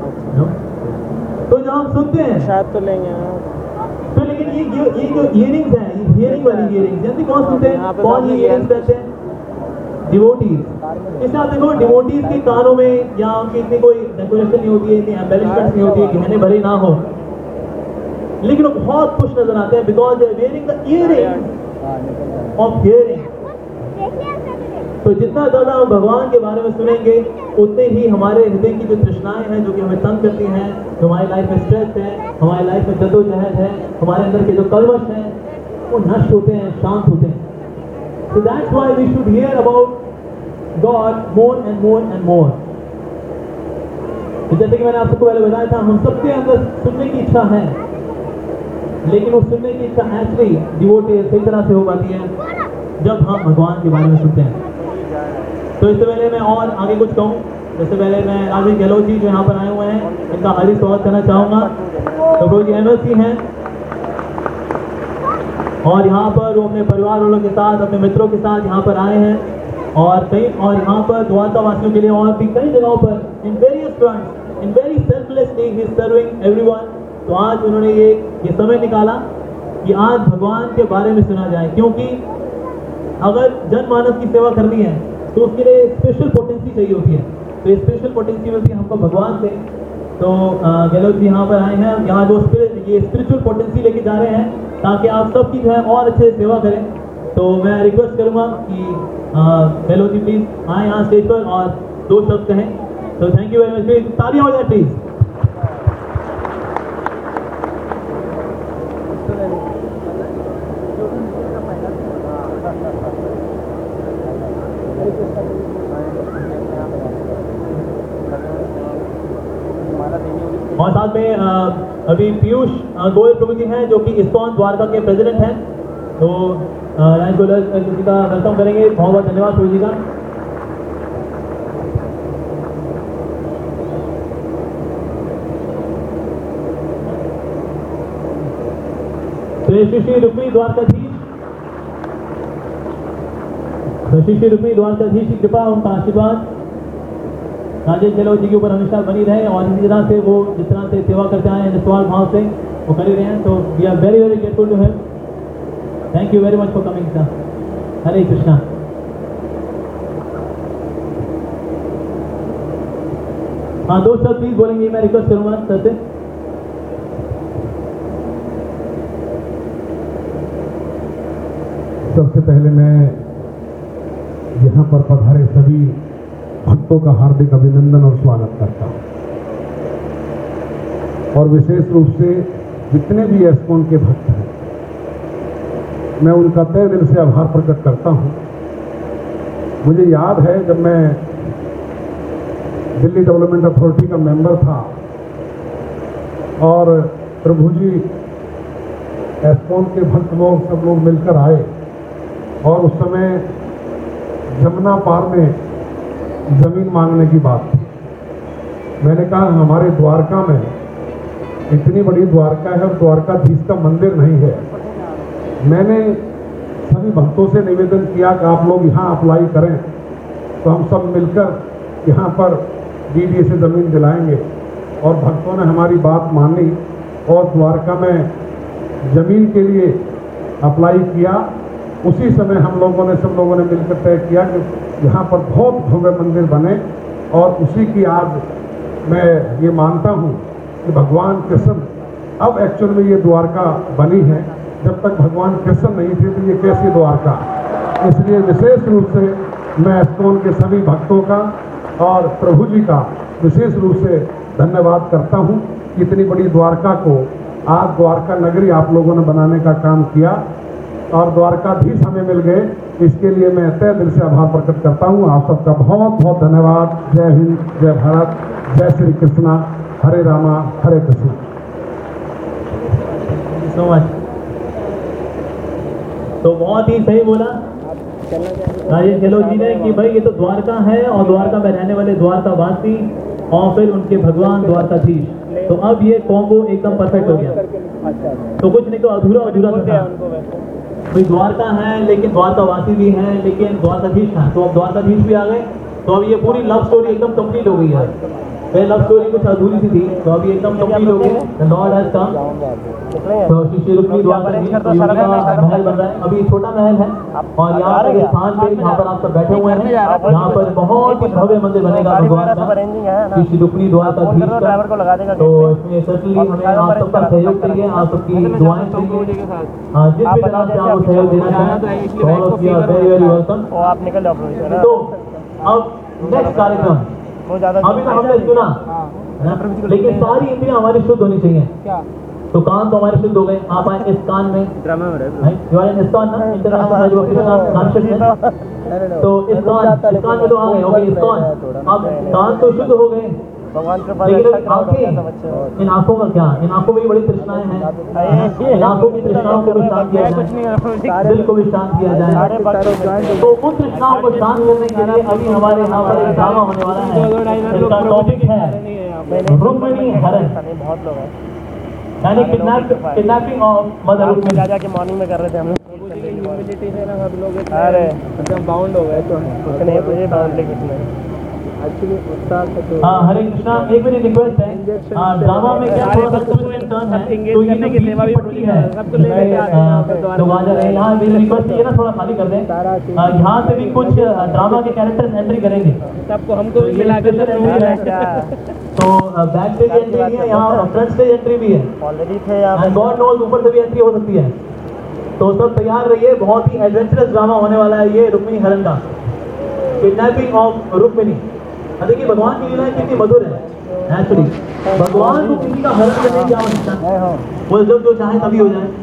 तो जब हम सुनते हैं शायद तो लेंगे तो, लेकिन ये जो ये जो इयरिंग्स हैं, ये हियरिंग वाली इयरिंग्स, जैसे कौन सुनते हैं, कौन ये इयरिंग्स पहनते हैं? डिवोटीज। इस आप देखो डिवोटीज के कानों में या उनकी इतनी कोई डेकोरेशन नहीं होती है, इतनी एम्बेलिशमेंट्स नहीं होती है, गहने भरे ना हो, लेकिन वो बहुत खुश नजर आते हैं because they are wearing the earring of hearing. तो जितना ज्यादा हम भगवान के बारे में सुनेंगे उतने ही हमारे हृदय की जो तृष्णाएं हैं जो कि हमें तंग करती हैं, जो हमारी लाइफ में स्ट्रेस है, हमारी लाइफ में जद्दोजहद है, हमारे अंदर के जो कलवश हैं वो नष्ट होते हैं, शांत होते हैं। So that's why we should hear about God more and more and more. तो जैसे कि मैंने आप सबको पहले बताया था, हम सबके अंदर सुनने की इच्छा है, लेकिन वो सुनने की इच्छा एक्चुअली डिवोटी सही तरह से हो पाती है जब हम भगवान के बारे में सुनते हैं। तो इससे पहले मैं और आगे कुछ कहूँ, जैसे पहले मैं राजीव गहलोत जी जो यहाँ पर आए हुए हैं इनका हार्दिक स्वागत करना चाहूँगा। तो वो जी एम एल सी हैं और यहाँ पर वो अपने परिवार वालों के साथ, अपने मित्रों के साथ यहाँ पर आए हैं, और कई और यहाँ पर द्वारका वासियों के लिए और भी कई जगहों पर in various fronts, in very selflessly he is serving everyone. तो आज उन्होंने ये ये समय निकाला कि आज भगवान के बारे में सुना जाए, क्योंकि अगर जनमानस की सेवा करनी है तो उसके लिए स्पेशल पोटेंसी चाहिए होती है। तो ये स्पेशल पोटेंसी मिलती है हमको भगवान से। तो गहलोत जी यहाँ पर आए हैं, यहाँ जो ये स्पिरिचुअल पोटेंसी लेके जा रहे हैं ताकि आप सबकी जो है और अच्छे से सेवा करें। तो मैं रिक्वेस्ट करूँगा कि गहलोत जी प्लीज़ आए यहाँ स्टेज पर और दो शब्द कहें। तो थैंक यू वेरी मच, तालियां हो जाए प्लीज़। और साथ में आ, अभी पीयूष गोयल प्रभु जी हैं जो कि इस्कॉन द्वारका के प्रेसिडेंट हैं। तो राज गोयल जी का वेलकम करेंगे। बहुत बहुत धन्यवाद प्रभु जी का। तो श्री श्री रुक्मी द्वारकाधीश, श्री श्री रुक्मी द्वारकाधीश की कृपा, उनका आशीर्वाद राजेश गहलोत जी के ऊपर हमेशा बनी रहे और इसी तरह से वो जिस तरह से सेवा करते आए हैं निस्वार्थ भाव से वो कर ही रहे हैं। तो we are very very grateful to him. Thank you very much for coming sir. Hare Krishna. हाँ दो शब्द प्लीज बोलेंगे, मैं रिक्वेस्ट करूंगा सर से। सबसे पहले मैं यहाँ पर पधारे सभी भक्तों का हार्दिक अभिनंदन और स्वागत करता हूँ, और विशेष रूप से जितने भी एस्कॉन के भक्त हैं मैं उनका तहे दिल से आभार प्रकट करता हूँ। मुझे याद है जब मैं दिल्ली डेवलपमेंट अथॉरिटी का मेंबर था और प्रभु जी एस्कॉन के भक्त लोग सब लोग मिलकर आए और उस समय जमुना पार में जमीन मांगने की बात थी। मैंने कहा हमारे द्वारका में इतनी बड़ी द्वारका है और द्वारकाधीश का मंदिर नहीं है। मैंने सभी भक्तों से निवेदन किया कि आप लोग यहाँ अप्लाई करें तो हम सब मिलकर यहाँ पर डीडीए से ज़मीन दिलाएंगे और भक्तों ने हमारी बात मानी और द्वारका में ज़मीन के लिए अप्लाई किया। उसी समय हम लोगों ने सब लोगों ने मिलकर तय किया कि यहाँ पर बहुत भव्य मंदिर बने और उसी की आज मैं ये मानता हूँ कि भगवान कृष्ण अब एक्चुअल में ये द्वारका बनी है। जब तक भगवान कृष्ण नहीं थे तो ये कैसी द्वारका। इसलिए विशेष रूप से मैं एस्कॉन के सभी भक्तों का और प्रभु जी का विशेष रूप से धन्यवाद करता हूँ। इतनी बड़ी द्वारका को आज द्वारका नगरी आप लोगों ने बनाने का काम किया और द्वारकाधीश हमें मिल गए। इसके लिए मैं तहे दिल से आभार प्रकट करता हूँ। आप सबका बहुत बहुत धन्यवाद। जय हिंद, जय भारत, जय श्री कृष्णा, हरे रामा, हरे कृष्णा। So much. तो बहुत ही सही बोला राजेश गहलोत जी ने कि भाई ये तो द्वारका है और द्वारका में रहने वाले द्वारकावासी और फिर उनके भगवान द्वारकाधीश। तो अब ये कॉम्बो एकदम परफेक्ट हो गया। तो कुछ नहीं तो अधूरा अधूरा था। भाई द्वारका है लेकिन द्वारकावासी भी हैं लेकिन द्वारकाधीश है। तो अब द्वारकाधीश भी आ गए। तो अब ये पूरी लव स्टोरी एकदम कंप्लीट हो गई है। पहले लव स्टोरी कुछ अधूरी सी थी तो अभी एकदम कंप्लीट हो गई। The Lord has come. तो श्री रुक्मिणी द्वारकाधीश का महल बन रहा है। अभी छोटा महल है और यहाँ पर स्थान पे यहाँ पर आप सब बैठे हुए हैं। यहाँ पर बहुत ही भव्य मंदिर बनेगा भगवान का, श्री रुक्मिणी द्वारकाधीश का। तो इसमें सर्टनली हमें आप सबका सहयोग चाहिए, आप सबकी दुआएं चाहिए। जिस भी तरह से आप सहयोग देना चाहें और वेरी वेरी वेलकम। तो अब नेक्स्ट कार्यक्रम अभी तो हमने सुना लेकिन सारी इंद्रियां हमारी शुद्ध होनी चाहिए। तो कान तो हमारे शुद्ध हो गए। आप आए इस कान में इस कान ना इंटरनेशनल। तो इस कान इस कान में तो आ गए ओके इस कान। अब कान तो शुद्ध हो गए लेकिन आंखें, इन आंखों का क्या? इन आंखों में भी बड़ी तृष्णाएं हैं। इन आंखों की तृष्णाओं को भी शांत किया जाए, दिल को भी शांत किया जाए। तो उन तृष्णाओं को शांत करने के लिए अभी हमारे यहाँ पर एक ड्रामा होने वाला है। इसका टॉपिक है रुक्मिणी हरण, यानी किडनैपिंग ऑफ मदर रुक्मिणी। राजा के मॉर्निंग में कर रहे थे हम लोग। ह्यूमिलिटी से ना सब लोग अरे एकदम बाउंड हो गए। तो कुछ नहीं मुझे बाउंड कुछ नहीं एक्चुअली उत्साह। हाँ हरे कृष्णा, एक मेरी रिक्वेस्ट है। हाँ ड्रामा में क्या थोड़ा सा टर्न है तो ये की सेवा भी पट्टी है सबको ले तो आ जा रहे हैं। यहाँ मेरी रिक्वेस्ट है ना थोड़ा खाली कर दें। यहाँ से भी कुछ ड्रामा के कैरेक्टर्स एंट्री करेंगे सबको, हमको भी मिला के तो बैक स्टेज एंट्री भी है, यहाँ फ्रंट स्टेज एंट्री भी है ऑलरेडी थे यहाँ। गॉड नोज ऊपर से भी एंट्री हो सकती है। तो सब तैयार रहिए, बहुत ही एडवेंचरस ड्रामा होने वाला है ये रुक्मिणी हरण का, किडनैपिंग ऑफ रुक्मिणी। देखिए भगवान की लीला कितनी मधुर है। एक्चुअली भगवान को किसी का हरण करने की आवश्यकता है, वो जब जो चाहे तभी हो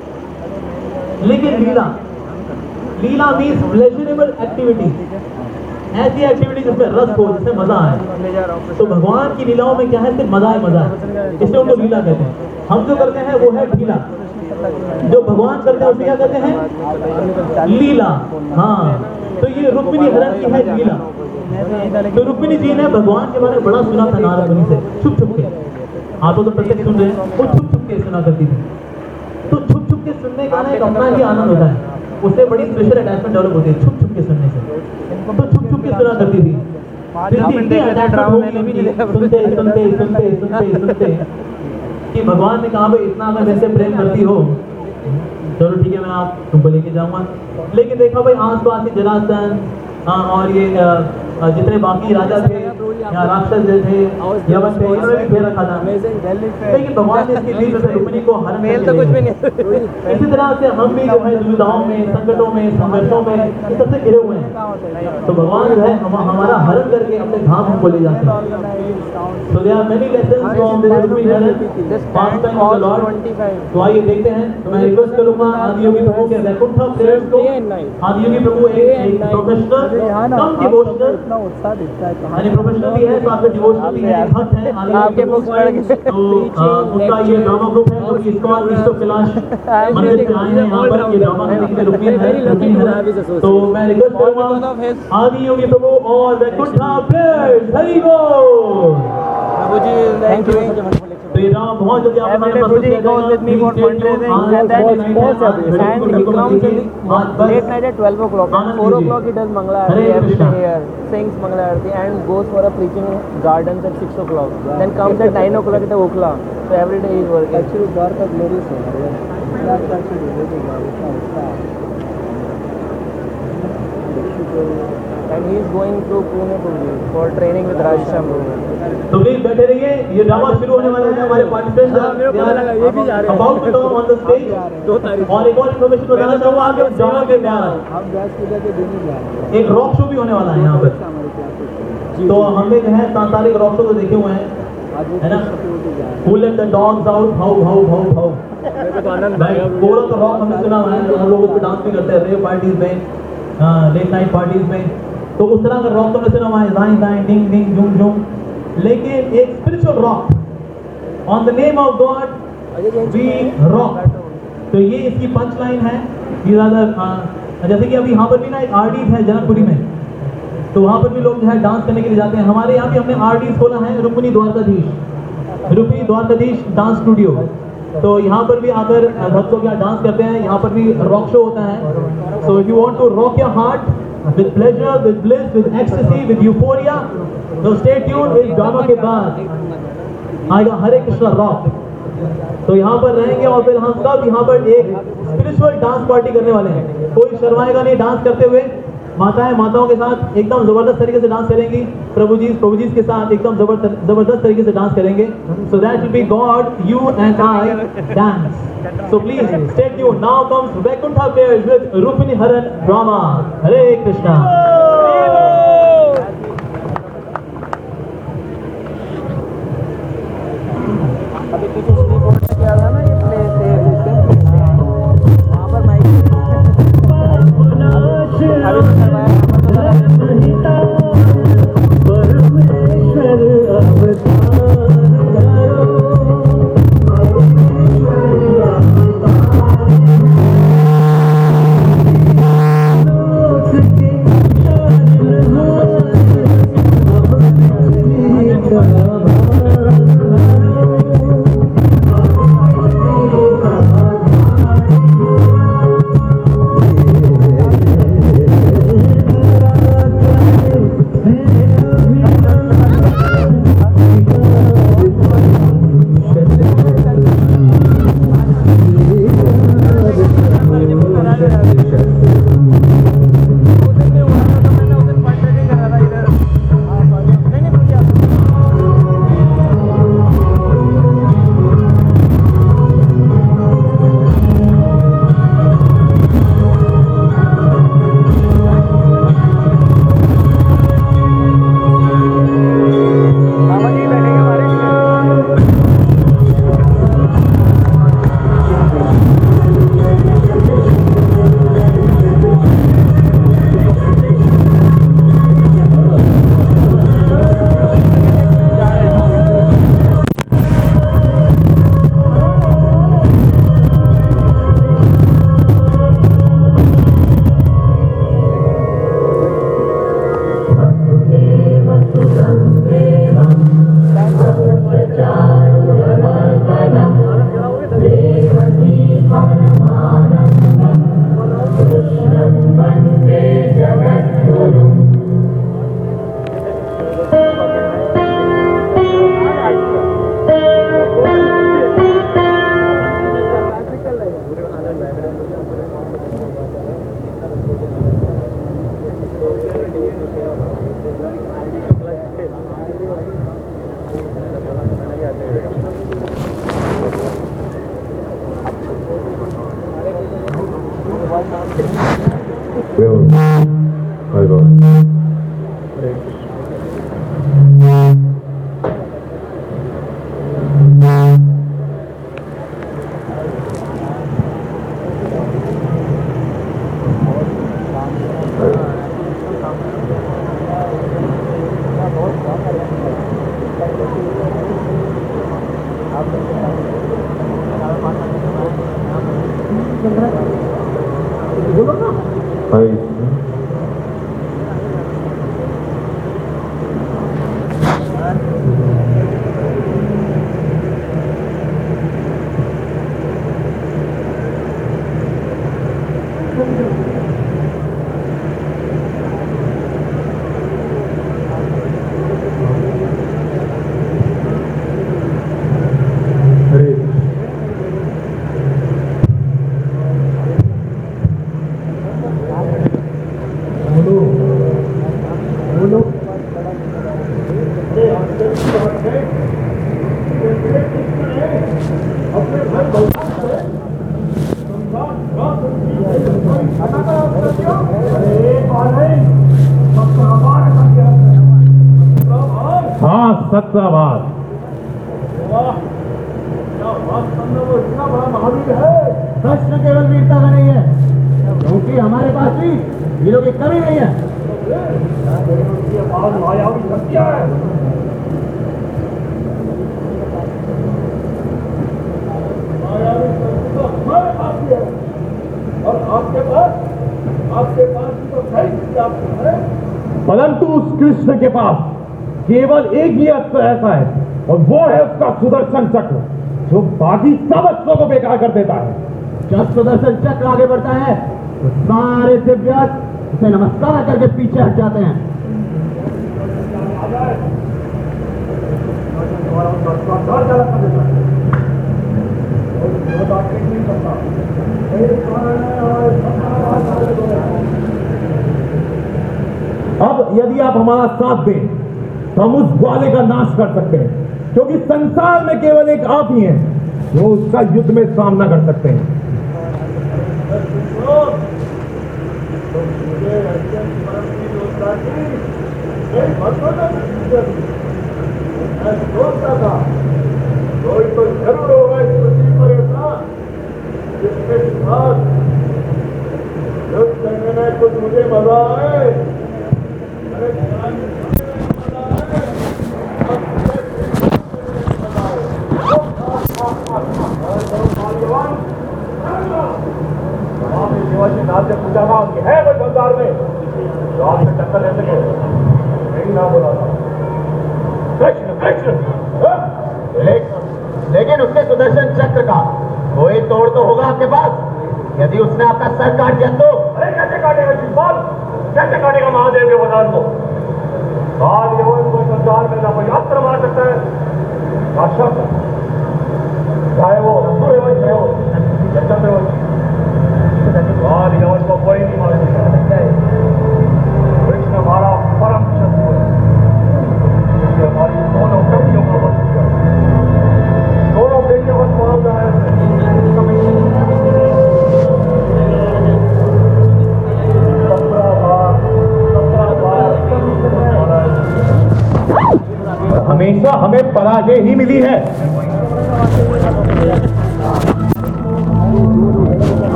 जाए। लेकिन लीला लीला मीन्स प्लेजरेबल एक्टिविटी, ऐसी एक्टिविटी जिसमें रस हो, जिसमें मजा आए। तो भगवान की लीलाओं में क्या है? सिर्फ मजा है, मजा है, इसलिए उनको लीला कहते हैं। हम जो करते हैं वो है ढीला, जो भगवान करते हैं उसे क्या कहते हैं? लीला। हाँ तो ये रुक्मिणी हरण की है लीला। तो रुक्मिणी जी ने भगवान के बारे में बड़ा सुना था नारद मुनि से, छुप छुप के। आप तो प्रत्यक्ष सुन रहे हैं, वो छुप छुप के सुना करती थी। तो छुप छुप के सुनने का ना एक अपना ही आनंद होता है, उससे बड़ी स्पेशल अटैचमेंट डेवलप होती है छुप छुप के सुनने से। तो छुप छुप के सुना करती थी। सुनते सुनते सुनते सुनते सुनते कि भगवान ने कहा भाई इतना अगर वैसे प्रेम करती हो चलो ठीक है मैं आप तुमको लेके जाऊंगा। लेकिन देखा भाई आस पास ही जलासन और ये जितने बाकी राजा थे यहाँ राक्षस जो थे यमन थे इन्होंने भी फेर रखा था, लेकिन भगवान ने इसके बीच में से रुक्मिणी को हरण मेल तो कुछ भी नहीं। इसी तरह से हम भी जो है दुविधाओं में, संकटों में, संघर्षों में इस सबसे घिरे हुए हैं, तो भगवान जो है हम, हमारा हरण करके अपने धाम हमको ले जाते हैं। So there are many lessons from this Rukmini Haran, pastime of the Lord. तो आइए देखते हैं। तो मैं रिक्वेस्ट करूंगा आदियोगी प्रभु के वैकुंठ प्रेयर्स को, आदियोगी प्रभु एक एक प्रोफेशनल कम डिवोशनल, यानी प्रोफेशनल भी है तो आपके डिवोशनल भी है, भक्त है आपके बुक्स पढ़ के तो उसका ये ड्रामा ग्रुप है जो इसको ईस्ट ऑफ कैलाश मंदिर से आए हैं यहाँ पर ये ड्रामा करने के लिए रुक्मिणी है, रुक्मिणी है। तो मैं रिक्वेस्ट करूंगा आदियोगी प्रभु और वैकुंठ प्रेयर्स, हरि बोल। Prabhu ji, thank you. तो ये ड्रामा बहुत जल्दी आप हमारे प्रभु जी goes with me for fundraising and then and he comes in the late night at twelve o'clock and four o'clock he does Mangala Aarti every day here, sings Mangala Aarti and goes for a preaching gardens at six o'clock, then comes at nine o'clock at the Okla, so every day he is working. Actually Dwarka glories है, that's actually really good. And he is going to Pune for training with Raj Shambhu. तो प्लीज बैठे रहिए, ये ड्रामा शुरू होने वाला है। हमारे participants about to come on the stage. और एक और इन्फॉर्मेशन बताना चाहूँगा आगे ड्रामा के प्यार एक रॉक शो भी होने वाला है यहाँ पर। तो हमने जो है सांसारिक रॉक शो तो देखे हुए हैं, है ना, Who let the dogs out, भाव भाव भाव भाव, पूरा तो रॉक हमने सुना हुआ है, हम लोग उस पर डांस भी करते हैं रेव पार्टीज में, लेट नाइट पार्टीज में, तो उस तरह का रॉक तो हमने सुना हुआ है, दाएं दाएं डिंग डिंग जुम जुम। लेकिन एक spiritual rock on the name of God we rock, तो ये इसकी पंच लाइन है। ये ज़्यादा जैसे कि अभी यहाँ पर भी ना एक आरडीज है जनकपुरी में, तो वहाँ पर भी लोग जो है डांस करने के लिए जाते हैं। हमारे यहाँ भी हमने आरडीज खोला है, रुक्मिणी द्वारकाधीश, रुक्मिणी द्वारकाधीश डांस स्टूडियो। तो यहाँ पर भी आकर भक्त लोग यहाँ डांस करते हैं, यहाँ पर भी रॉक शो होता है। So if you want to rock your heart with pleasure, with bliss, with ecstasy, with euphoria, so stay tuned इस ड्रामा के बाद आएगा हरे कृष्णा रॉक। तो यहाँ पर रहेंगे और फिर हम सब यहाँ पर एक स्पिरिचुअल डांस पार्टी करने वाले हैं। कोई शर्माएगा नहीं डांस करते हुए, माताएं माताओं के साथ एकदम जबरदस्त तरीके से डांस करेंगी, प्रभु जी प्रभु जी के साथ एकदम जबरदस्त जबरदस्त तरीके से डांस करेंगे। So that will be God, you and I dance. So please stay tuned. Now comes Vaikuntha Prayers with Rukmini Haran drama. Hare Krishna. अभी पीछे स्लीप बोर्ड से क्या था ना, ये प्ले से वहाँ पर माइक अभी तो करवाया Oh हरे बाबा। हरे हाँ सत्यावाद। प्रश्न केवल वीरता का नहीं है, क्योंकि हमारे पास भी वीरों की कमी नहीं है। और आपके पास आपके पास तो है, परंतु उस कृष्ण के पास केवल एक ही अस्त्र ऐसा है, और वो है उसका सुदर्शन चक्र, जो बाकी सब अस्त्रों को बेकार कर देता है। जब सुदर्शन चक्र आगे बढ़ता है तो सारे दिव्यास्त्र उसे नमस्कार करके पीछे हट जाते हैं। अब यदि आप हमारा साथ दें तो हम उस ग्वाले का नाश कर सकते हैं, क्योंकि संसार में केवल एक आप ही हैं जो उसका युद्ध में सामना कर सकते हैं। सोचता था कोई तो जरूर होगा इस पृथ्वी पर ऐसा जिसके साथ युद्ध करने में कुछ मुझे मजा आए। अरे शिवाजी नाथ से पूछा था कि है कोई संसार में जो आपसे टक्कर ले सके, नहीं ना बोला था कृष्ण कृष्ण। लेकिन उसके सुदर्शन चक्र का कोई तोड़ तो होगा आपके पास। यदि उसने आपका सर काट दिया तो? अरे कैसे काटेगा शिवपाल, कैसे काटेगा महादेव के वरदान को? बाल यवन कोई संसार में ना कोई अस्त्र मार सकता है, चाहे वो सूर्यवंश हो या चंद्रवंश, बाल यवन को कोई नहीं मार सकता। कृष्ण हमारा परम शत्रु है, हमारी दोनों कमियों का वश किया, दोनों बेटियों का मामला है। हमेशा हमें पराजय ही मिली है।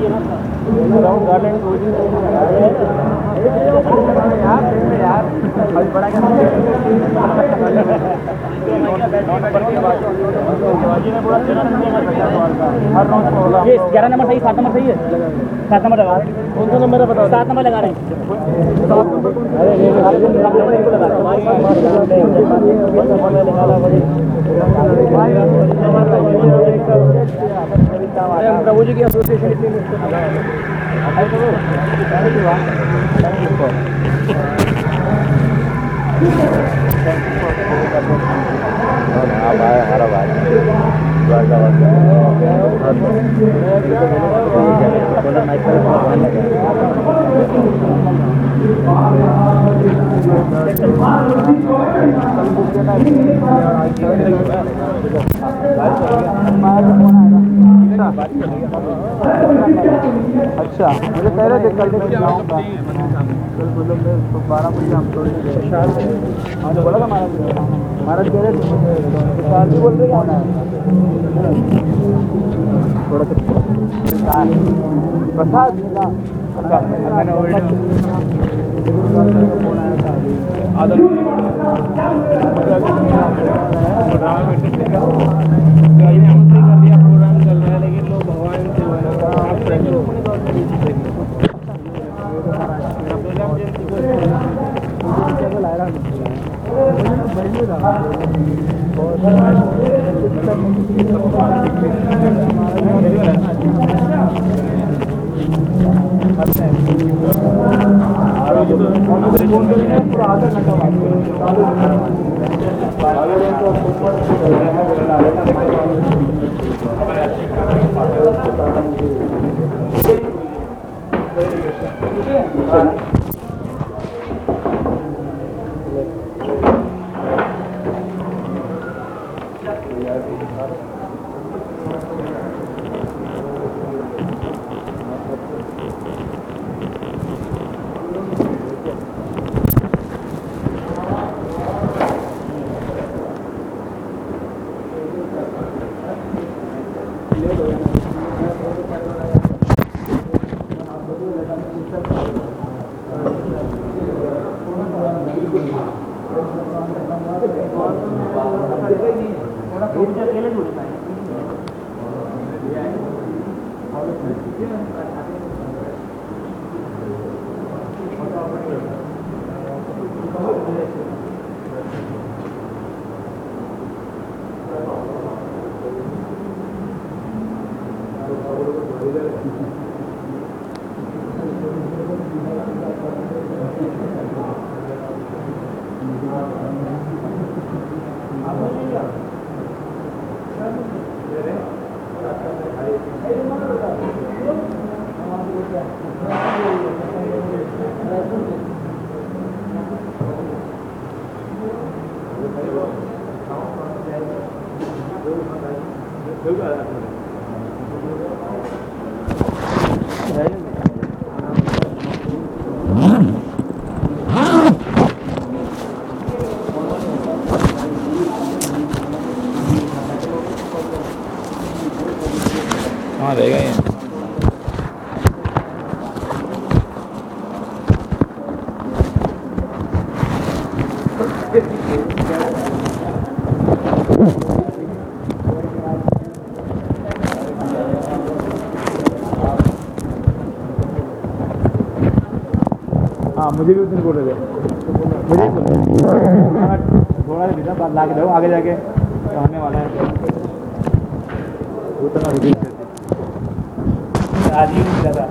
गार्डन अभी बड़ा क्या ये ग्यारह नंबर सही, सात नंबर सही है, सात नंबर लगा कौन सा नंबर है बताओ, सात नंबर लगा रहे हैं। प्रभु जी की एसोसिएशन इतनी हमारा बात अच्छा मुझे कह रहे थे कल जाऊँगा बारह बजे हम तो हाँ तो बोला था महाराज महाराज कह रहे थे भी बोल रहे क्या थोड़ा प्रसाद मैंने प्रोग्राम चल रहा है लेकिन लोग भगवान हाँ रहेगा ये हाँ मुझे भी उस दिन बोल रहे थे मुझे थोड़ा सा बात ला के दो आगे जाके तो आने वाला है उतना आज ही नहीं मिला था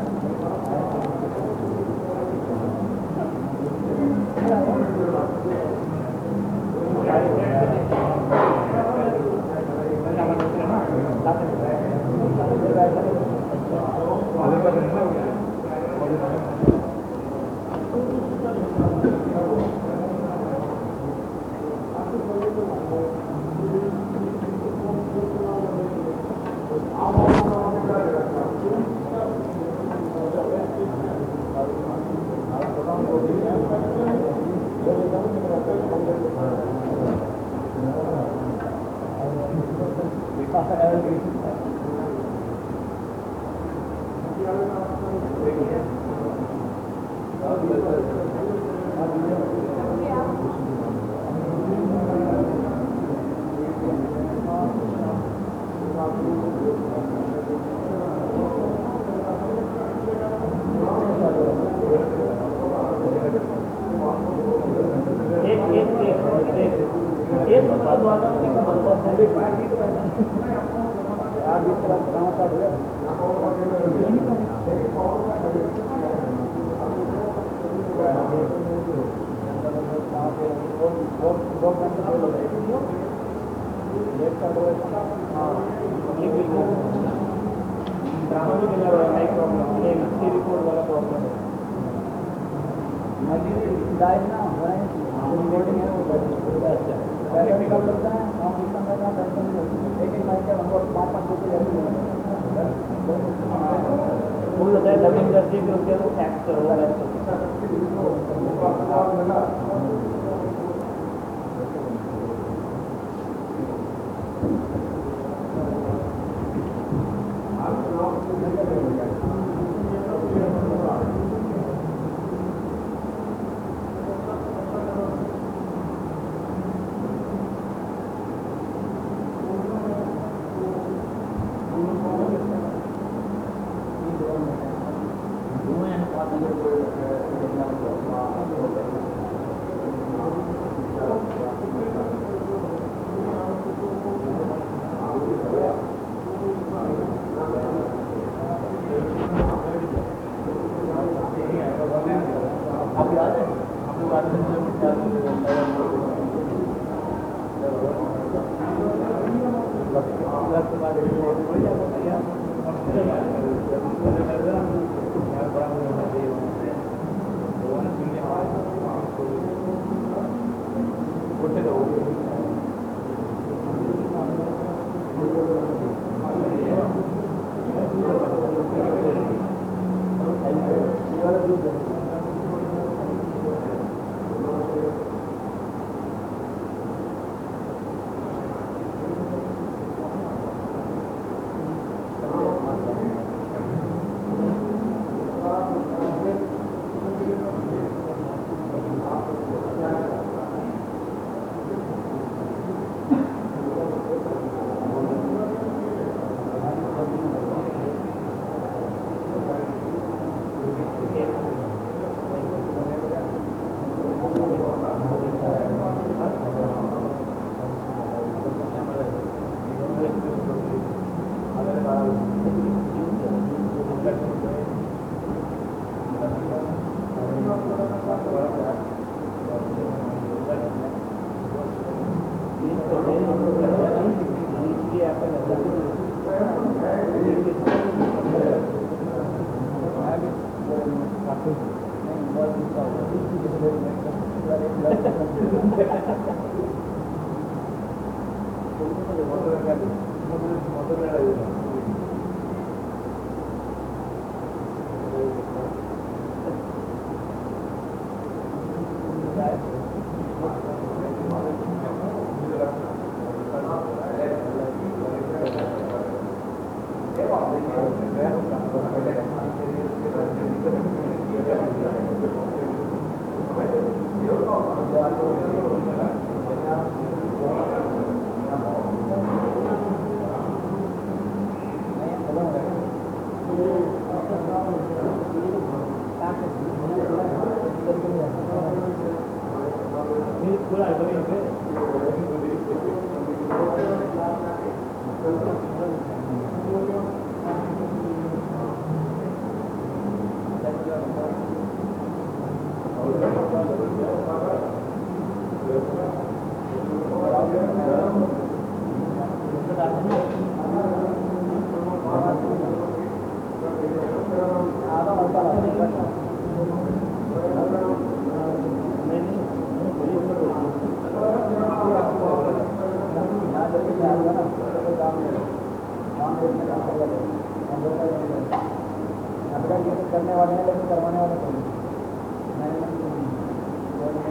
करने वाले हैं लेकिन करवाने वाले कोई नहीं।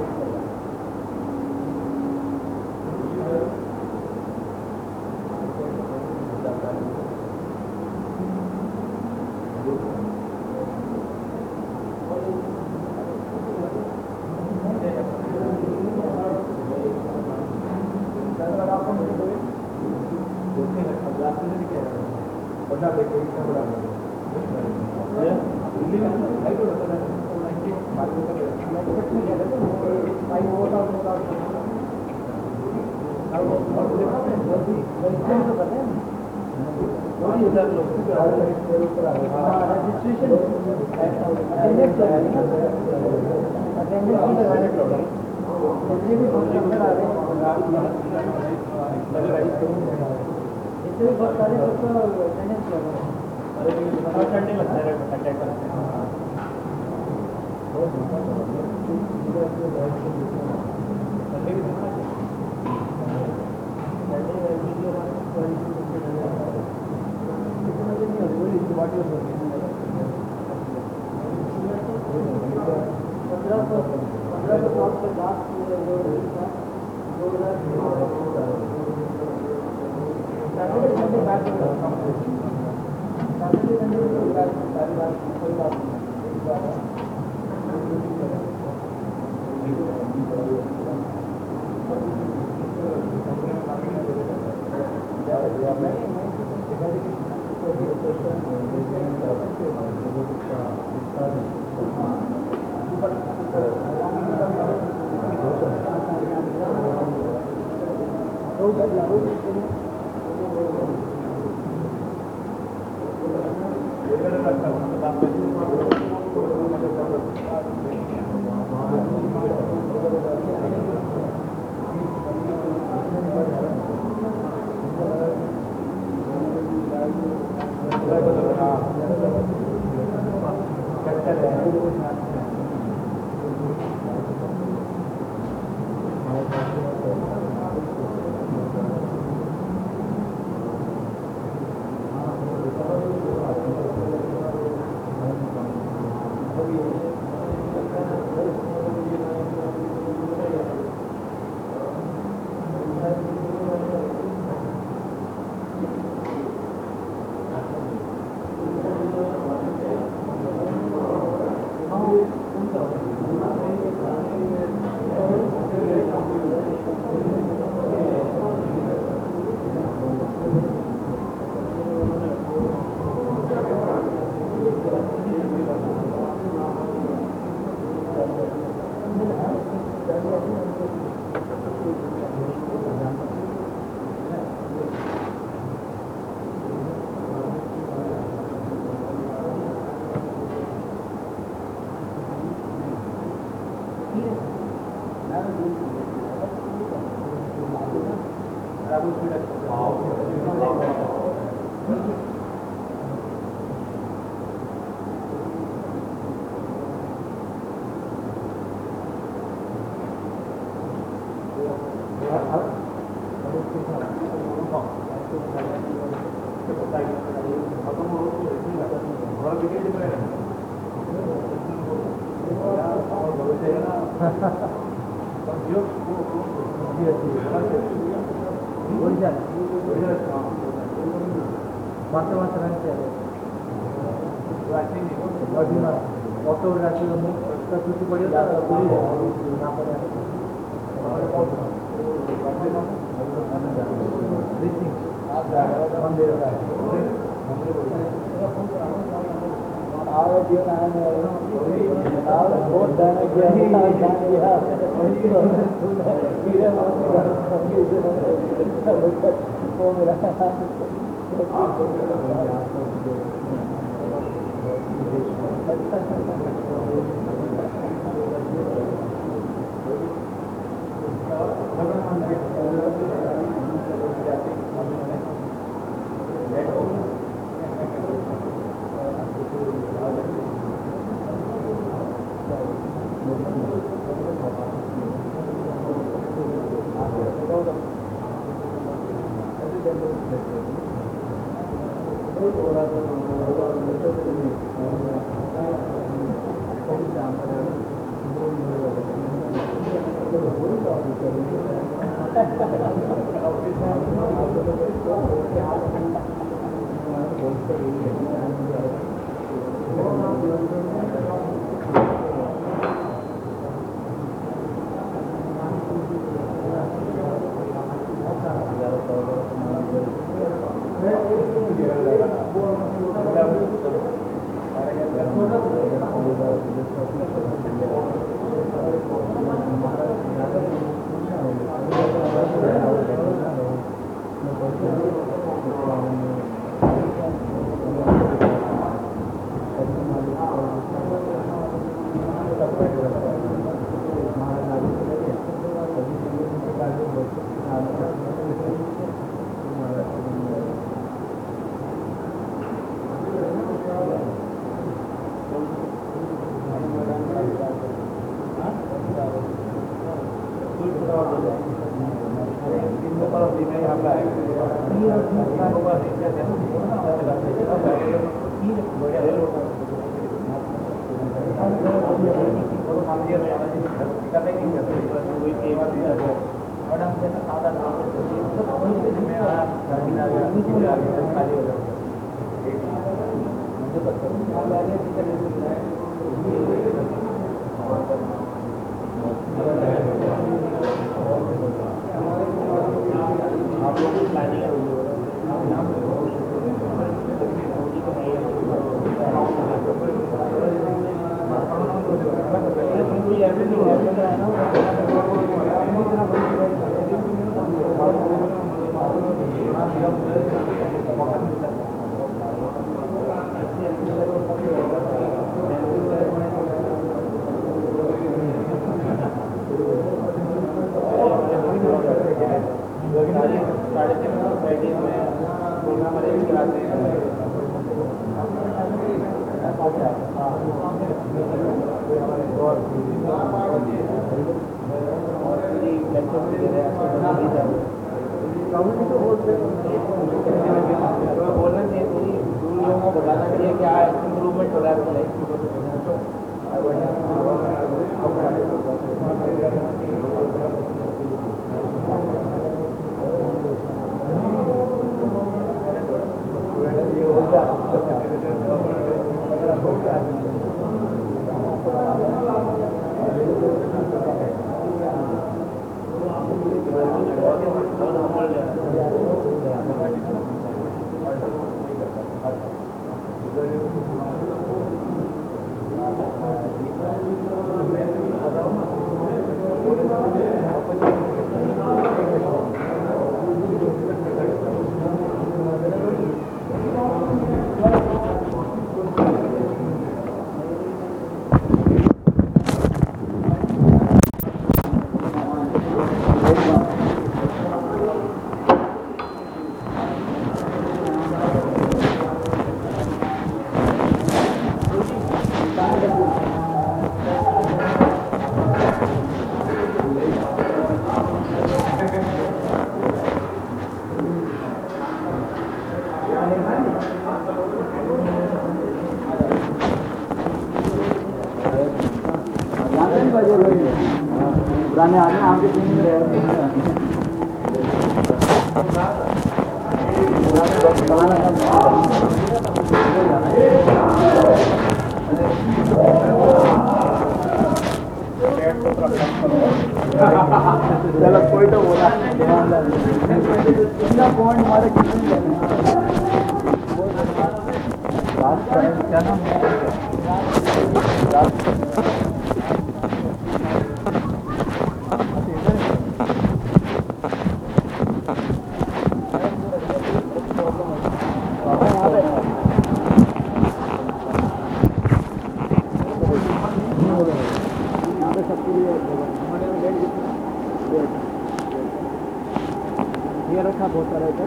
Thank you. पुराने आदमी आपके तीन रहे चलो कोई तो बोला पॉइंट हमारे कितने क्या नाम ये रखा बहुत सारा इधर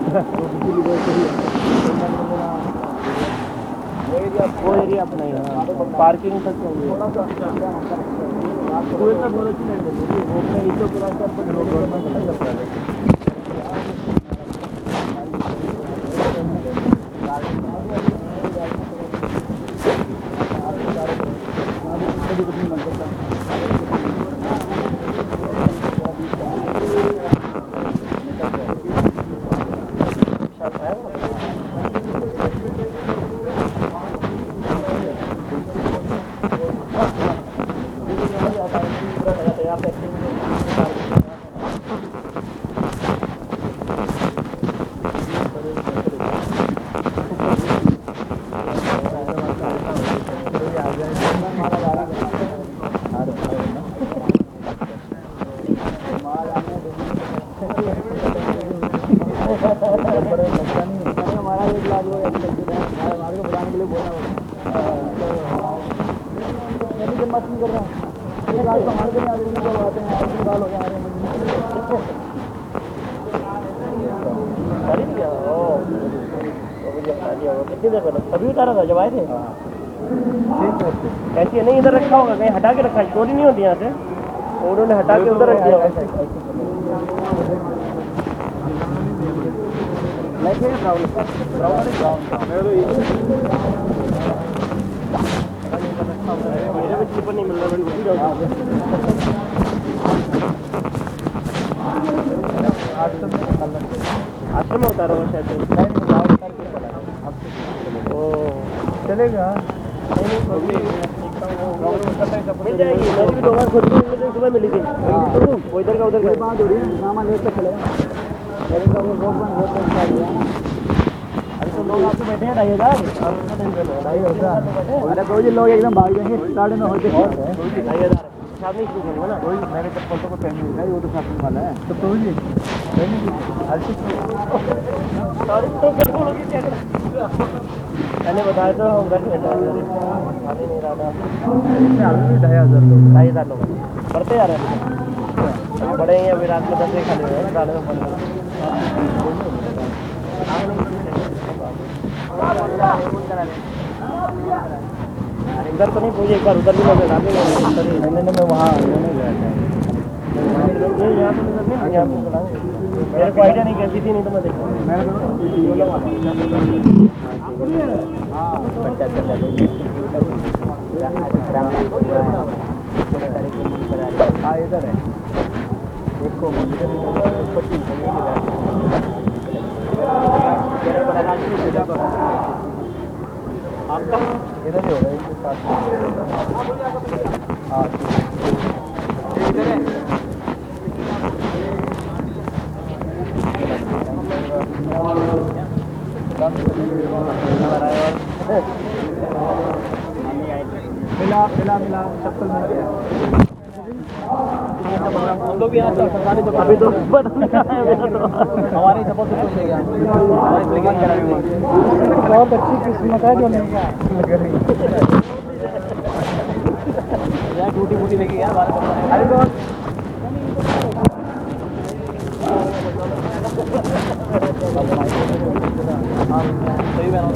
वो एरिया वो एरिया अपना ही है पार्किंग तक चाहिए थोड़ा सा कोई ना बहुत अच्छी नहीं मिलेगी वो अपने नीचे पूरा सब गवर्नमेंट हमारा एक लाख लोग हमारे को बुलाने के लिए बोला मैं मत नहीं कर रहा हूँ एक लाख तो हमारे को आदमी लोग आते हैं आदमी साल हो गए आ रहे हैं कितनी देर पहले अभी उतारा था जब आए थे ऐसी नहीं इधर रखा होगा कहीं हटा के रखा है चोरी नहीं होती यहाँ से उन्होंने हटा के उधर रख दिया मेरे में स्लीपर नहीं मिल रहा आश्रम में उतारा हुआ शायद ओ चलेगा मिल जाएगी मेरी भी दो बार खुद भी सुबह मिली थी वो इधर का उधर का बात हो रही है सामान लेकर चलेगा मेरे का वो बहुत बहुत अरे तो लोग आपको बैठे हैं ढाई हजार ढाई हजार अरे तो ये लोग एकदम भाग जाएंगे साढ़े नौ होते ढाई हजार साथ नहीं शुरू करूँगा ना वही मैंने चप्पल तो पहन ली है वो तो साथ वाला है तो तो जी सॉरी तो मैंने बताया तो उधर नहीं बैठा आगे नहीं रहा था ढाई हजार लोग ढाई हजार लोग बढ़ते जा रहे हैं बड़े हैं अभी रात में दस खाली हुए हैं गाने में बंद इधर तो नहीं पूछे एक बार उधर भी लोग आगे मैंने मैं वहाँ मेरे को आइडिया नहीं कैसी थी नहीं तो मैं देखा हाँ इधर है देखो आपका इधर ही होगा इसके साथ हाँ इधर है मिला मिला मिला चप्पल मिल गया हम लोग यहाँ अभी तो हमारी चप्पल तो छूट गया बहुत अच्छी किस्मत है जो नहीं यार टूटी फूटी लेके यार अरे बहुत सही बना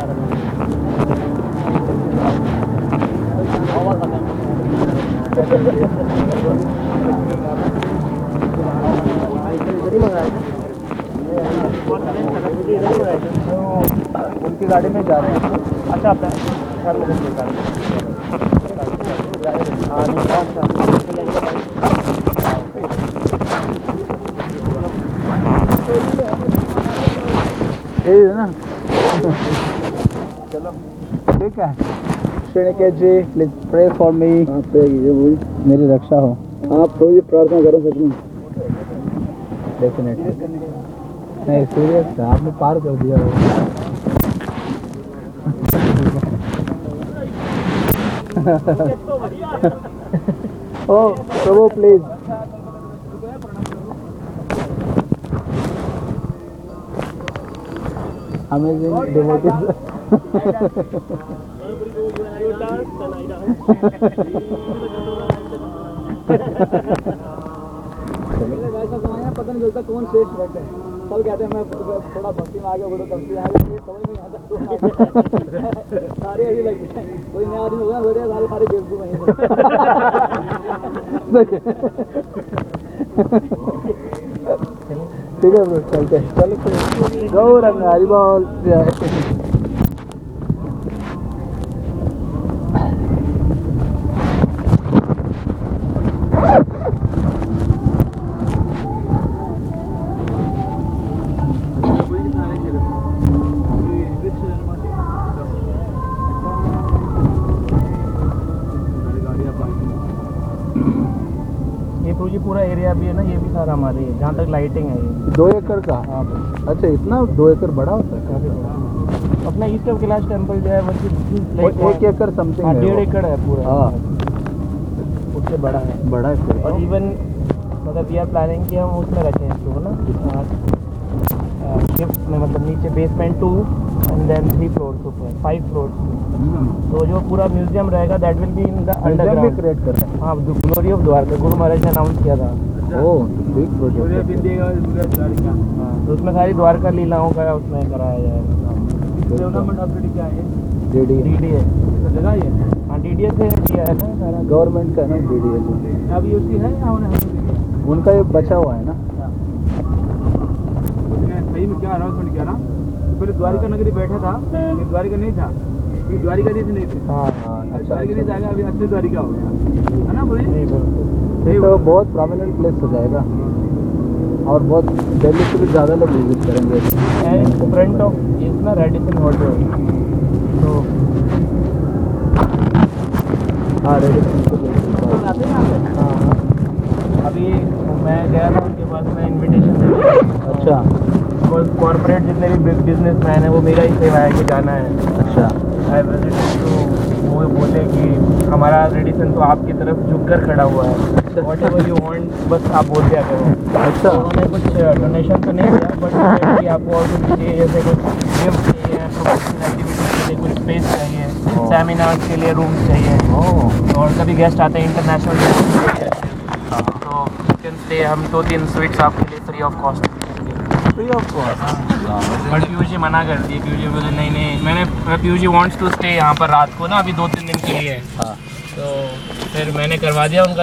उनकी गाड़ी में जा रहे हैं अच्छा आप घर में हाँ नहीं है ना चलो ठीक है Shriniket ji please pray for me आप प्रे कीजिए मेरी रक्षा हो आप तो ये प्रार्थना करो सच में डेफिनेटली नहीं सीरियस आपने पार कर दिया वो O Prabhu please amazing devotees पता नहीं चलता कौन श्रेष्ठ भक्त है सब कहते हैं मैं थोड़ा भक्ति में आगे बढ़ो भक्ति में आगे समझ नहीं आता सारे ऐसे लगते हैं कोई नया आदमी होगा बोले सारे सारे बेवकूफ ठीक है ब्रो चलते चलो गौरंग हरि बोल जय पूरा एरिया भी है ना ये भी सारा हमारे है जहाँ तक लाइटिंग है ये दो एकड़ का हाँ अच्छा इतना दो एकड़ बड़ा होता है काफी बड़ा अपना ईस्ट ऑफ कैलाश टेम्पल जो है वो एक एकड़ समथिंग है डेढ़ एकड़ है पूरा हाँ उससे बड़ा है बड़ा है और इवन मतलब वी आर प्लानिंग कि हम उसमें रखें इसको ना शिफ्ट में मतलब नीचे basement two and then three floors ऊपर फाइव फ्लोर्स तो जो पूरा म्यूजियम रहेगा that will be in the underground create कर रहे हैं हाँ ग्लोरी ऑफ द्वारका गुरु महाराज ने अनाउंस किया था ओह बिग प्रोजेक्ट हाँ तो उसमें सारी द्वारका लीलाओं का उसमें कराया जाएगा डेवलपमेंट अथॉरिटी क्या है? D D D D A जगह ये हाँ डी डी ए से दिया है ना सारा गवर्नमेंट का है ना डी डी ए। अभी उसकी है या उन्हें उनका ये बचा हुआ है ना। सही में क्या अनाउंसमेंट किया ना पहले द्वारिका नगरी बैठा था ये द्वारिका नहीं था ये द्वारिका नहीं नहीं थे हाँ हाँ अच्छा द्वारिका नहीं जाएगा अभी असली द्वारिका हो गया है ना बोलिए ये तो बहुत प्रोमिनेंट प्लेस हो जाएगा और बहुत दिल्ली से भी ज़्यादा लोग विजिट करेंगे। एंड फ्रंट ऑफ इज ना रेडिसन होटल तो हाँ रेडिसन आते हैं यहाँ पे हाँ हाँ अभी मैं गया था उनके पास में इनविटेशन दे अच्छा कॉर्पोरेट जितने भी बिग बिजनेस मैन है वो मेरा ही सेवा है कि जाना है अच्छा आई विजिटेड तो वो बोले कि हमारा रेडिसन तो आपकी तरफ झुक कर खड़ा हुआ है वॉट एवर यू वांट बस आप बोल दिया करो। अच्छा तो उन्होंने कुछ डोनेशन तो नहीं दिया बट कि आपको और कुछ चाहिए जैसे कुछ गिफ्ट चाहिए प्रोफेशनल एक्टिविटीज के लिए कुछ स्पेस चाहिए सेमिनार्स के लिए रूम्स चाहिए और कभी गेस्ट आते हैं इंटरनेशनल तो यू कैन स्टे हम दो तीन स्वीट्स आपके लिए free of cost free of cost. But Piyush ji मना कर दिए पीयूष जी बोले नहीं नहीं मैंने Piyush ji wants to stay यहाँ पर रात को ना अभी दो तीन दिन के लिए हाँ तो फिर मैंने करवा दिया उनका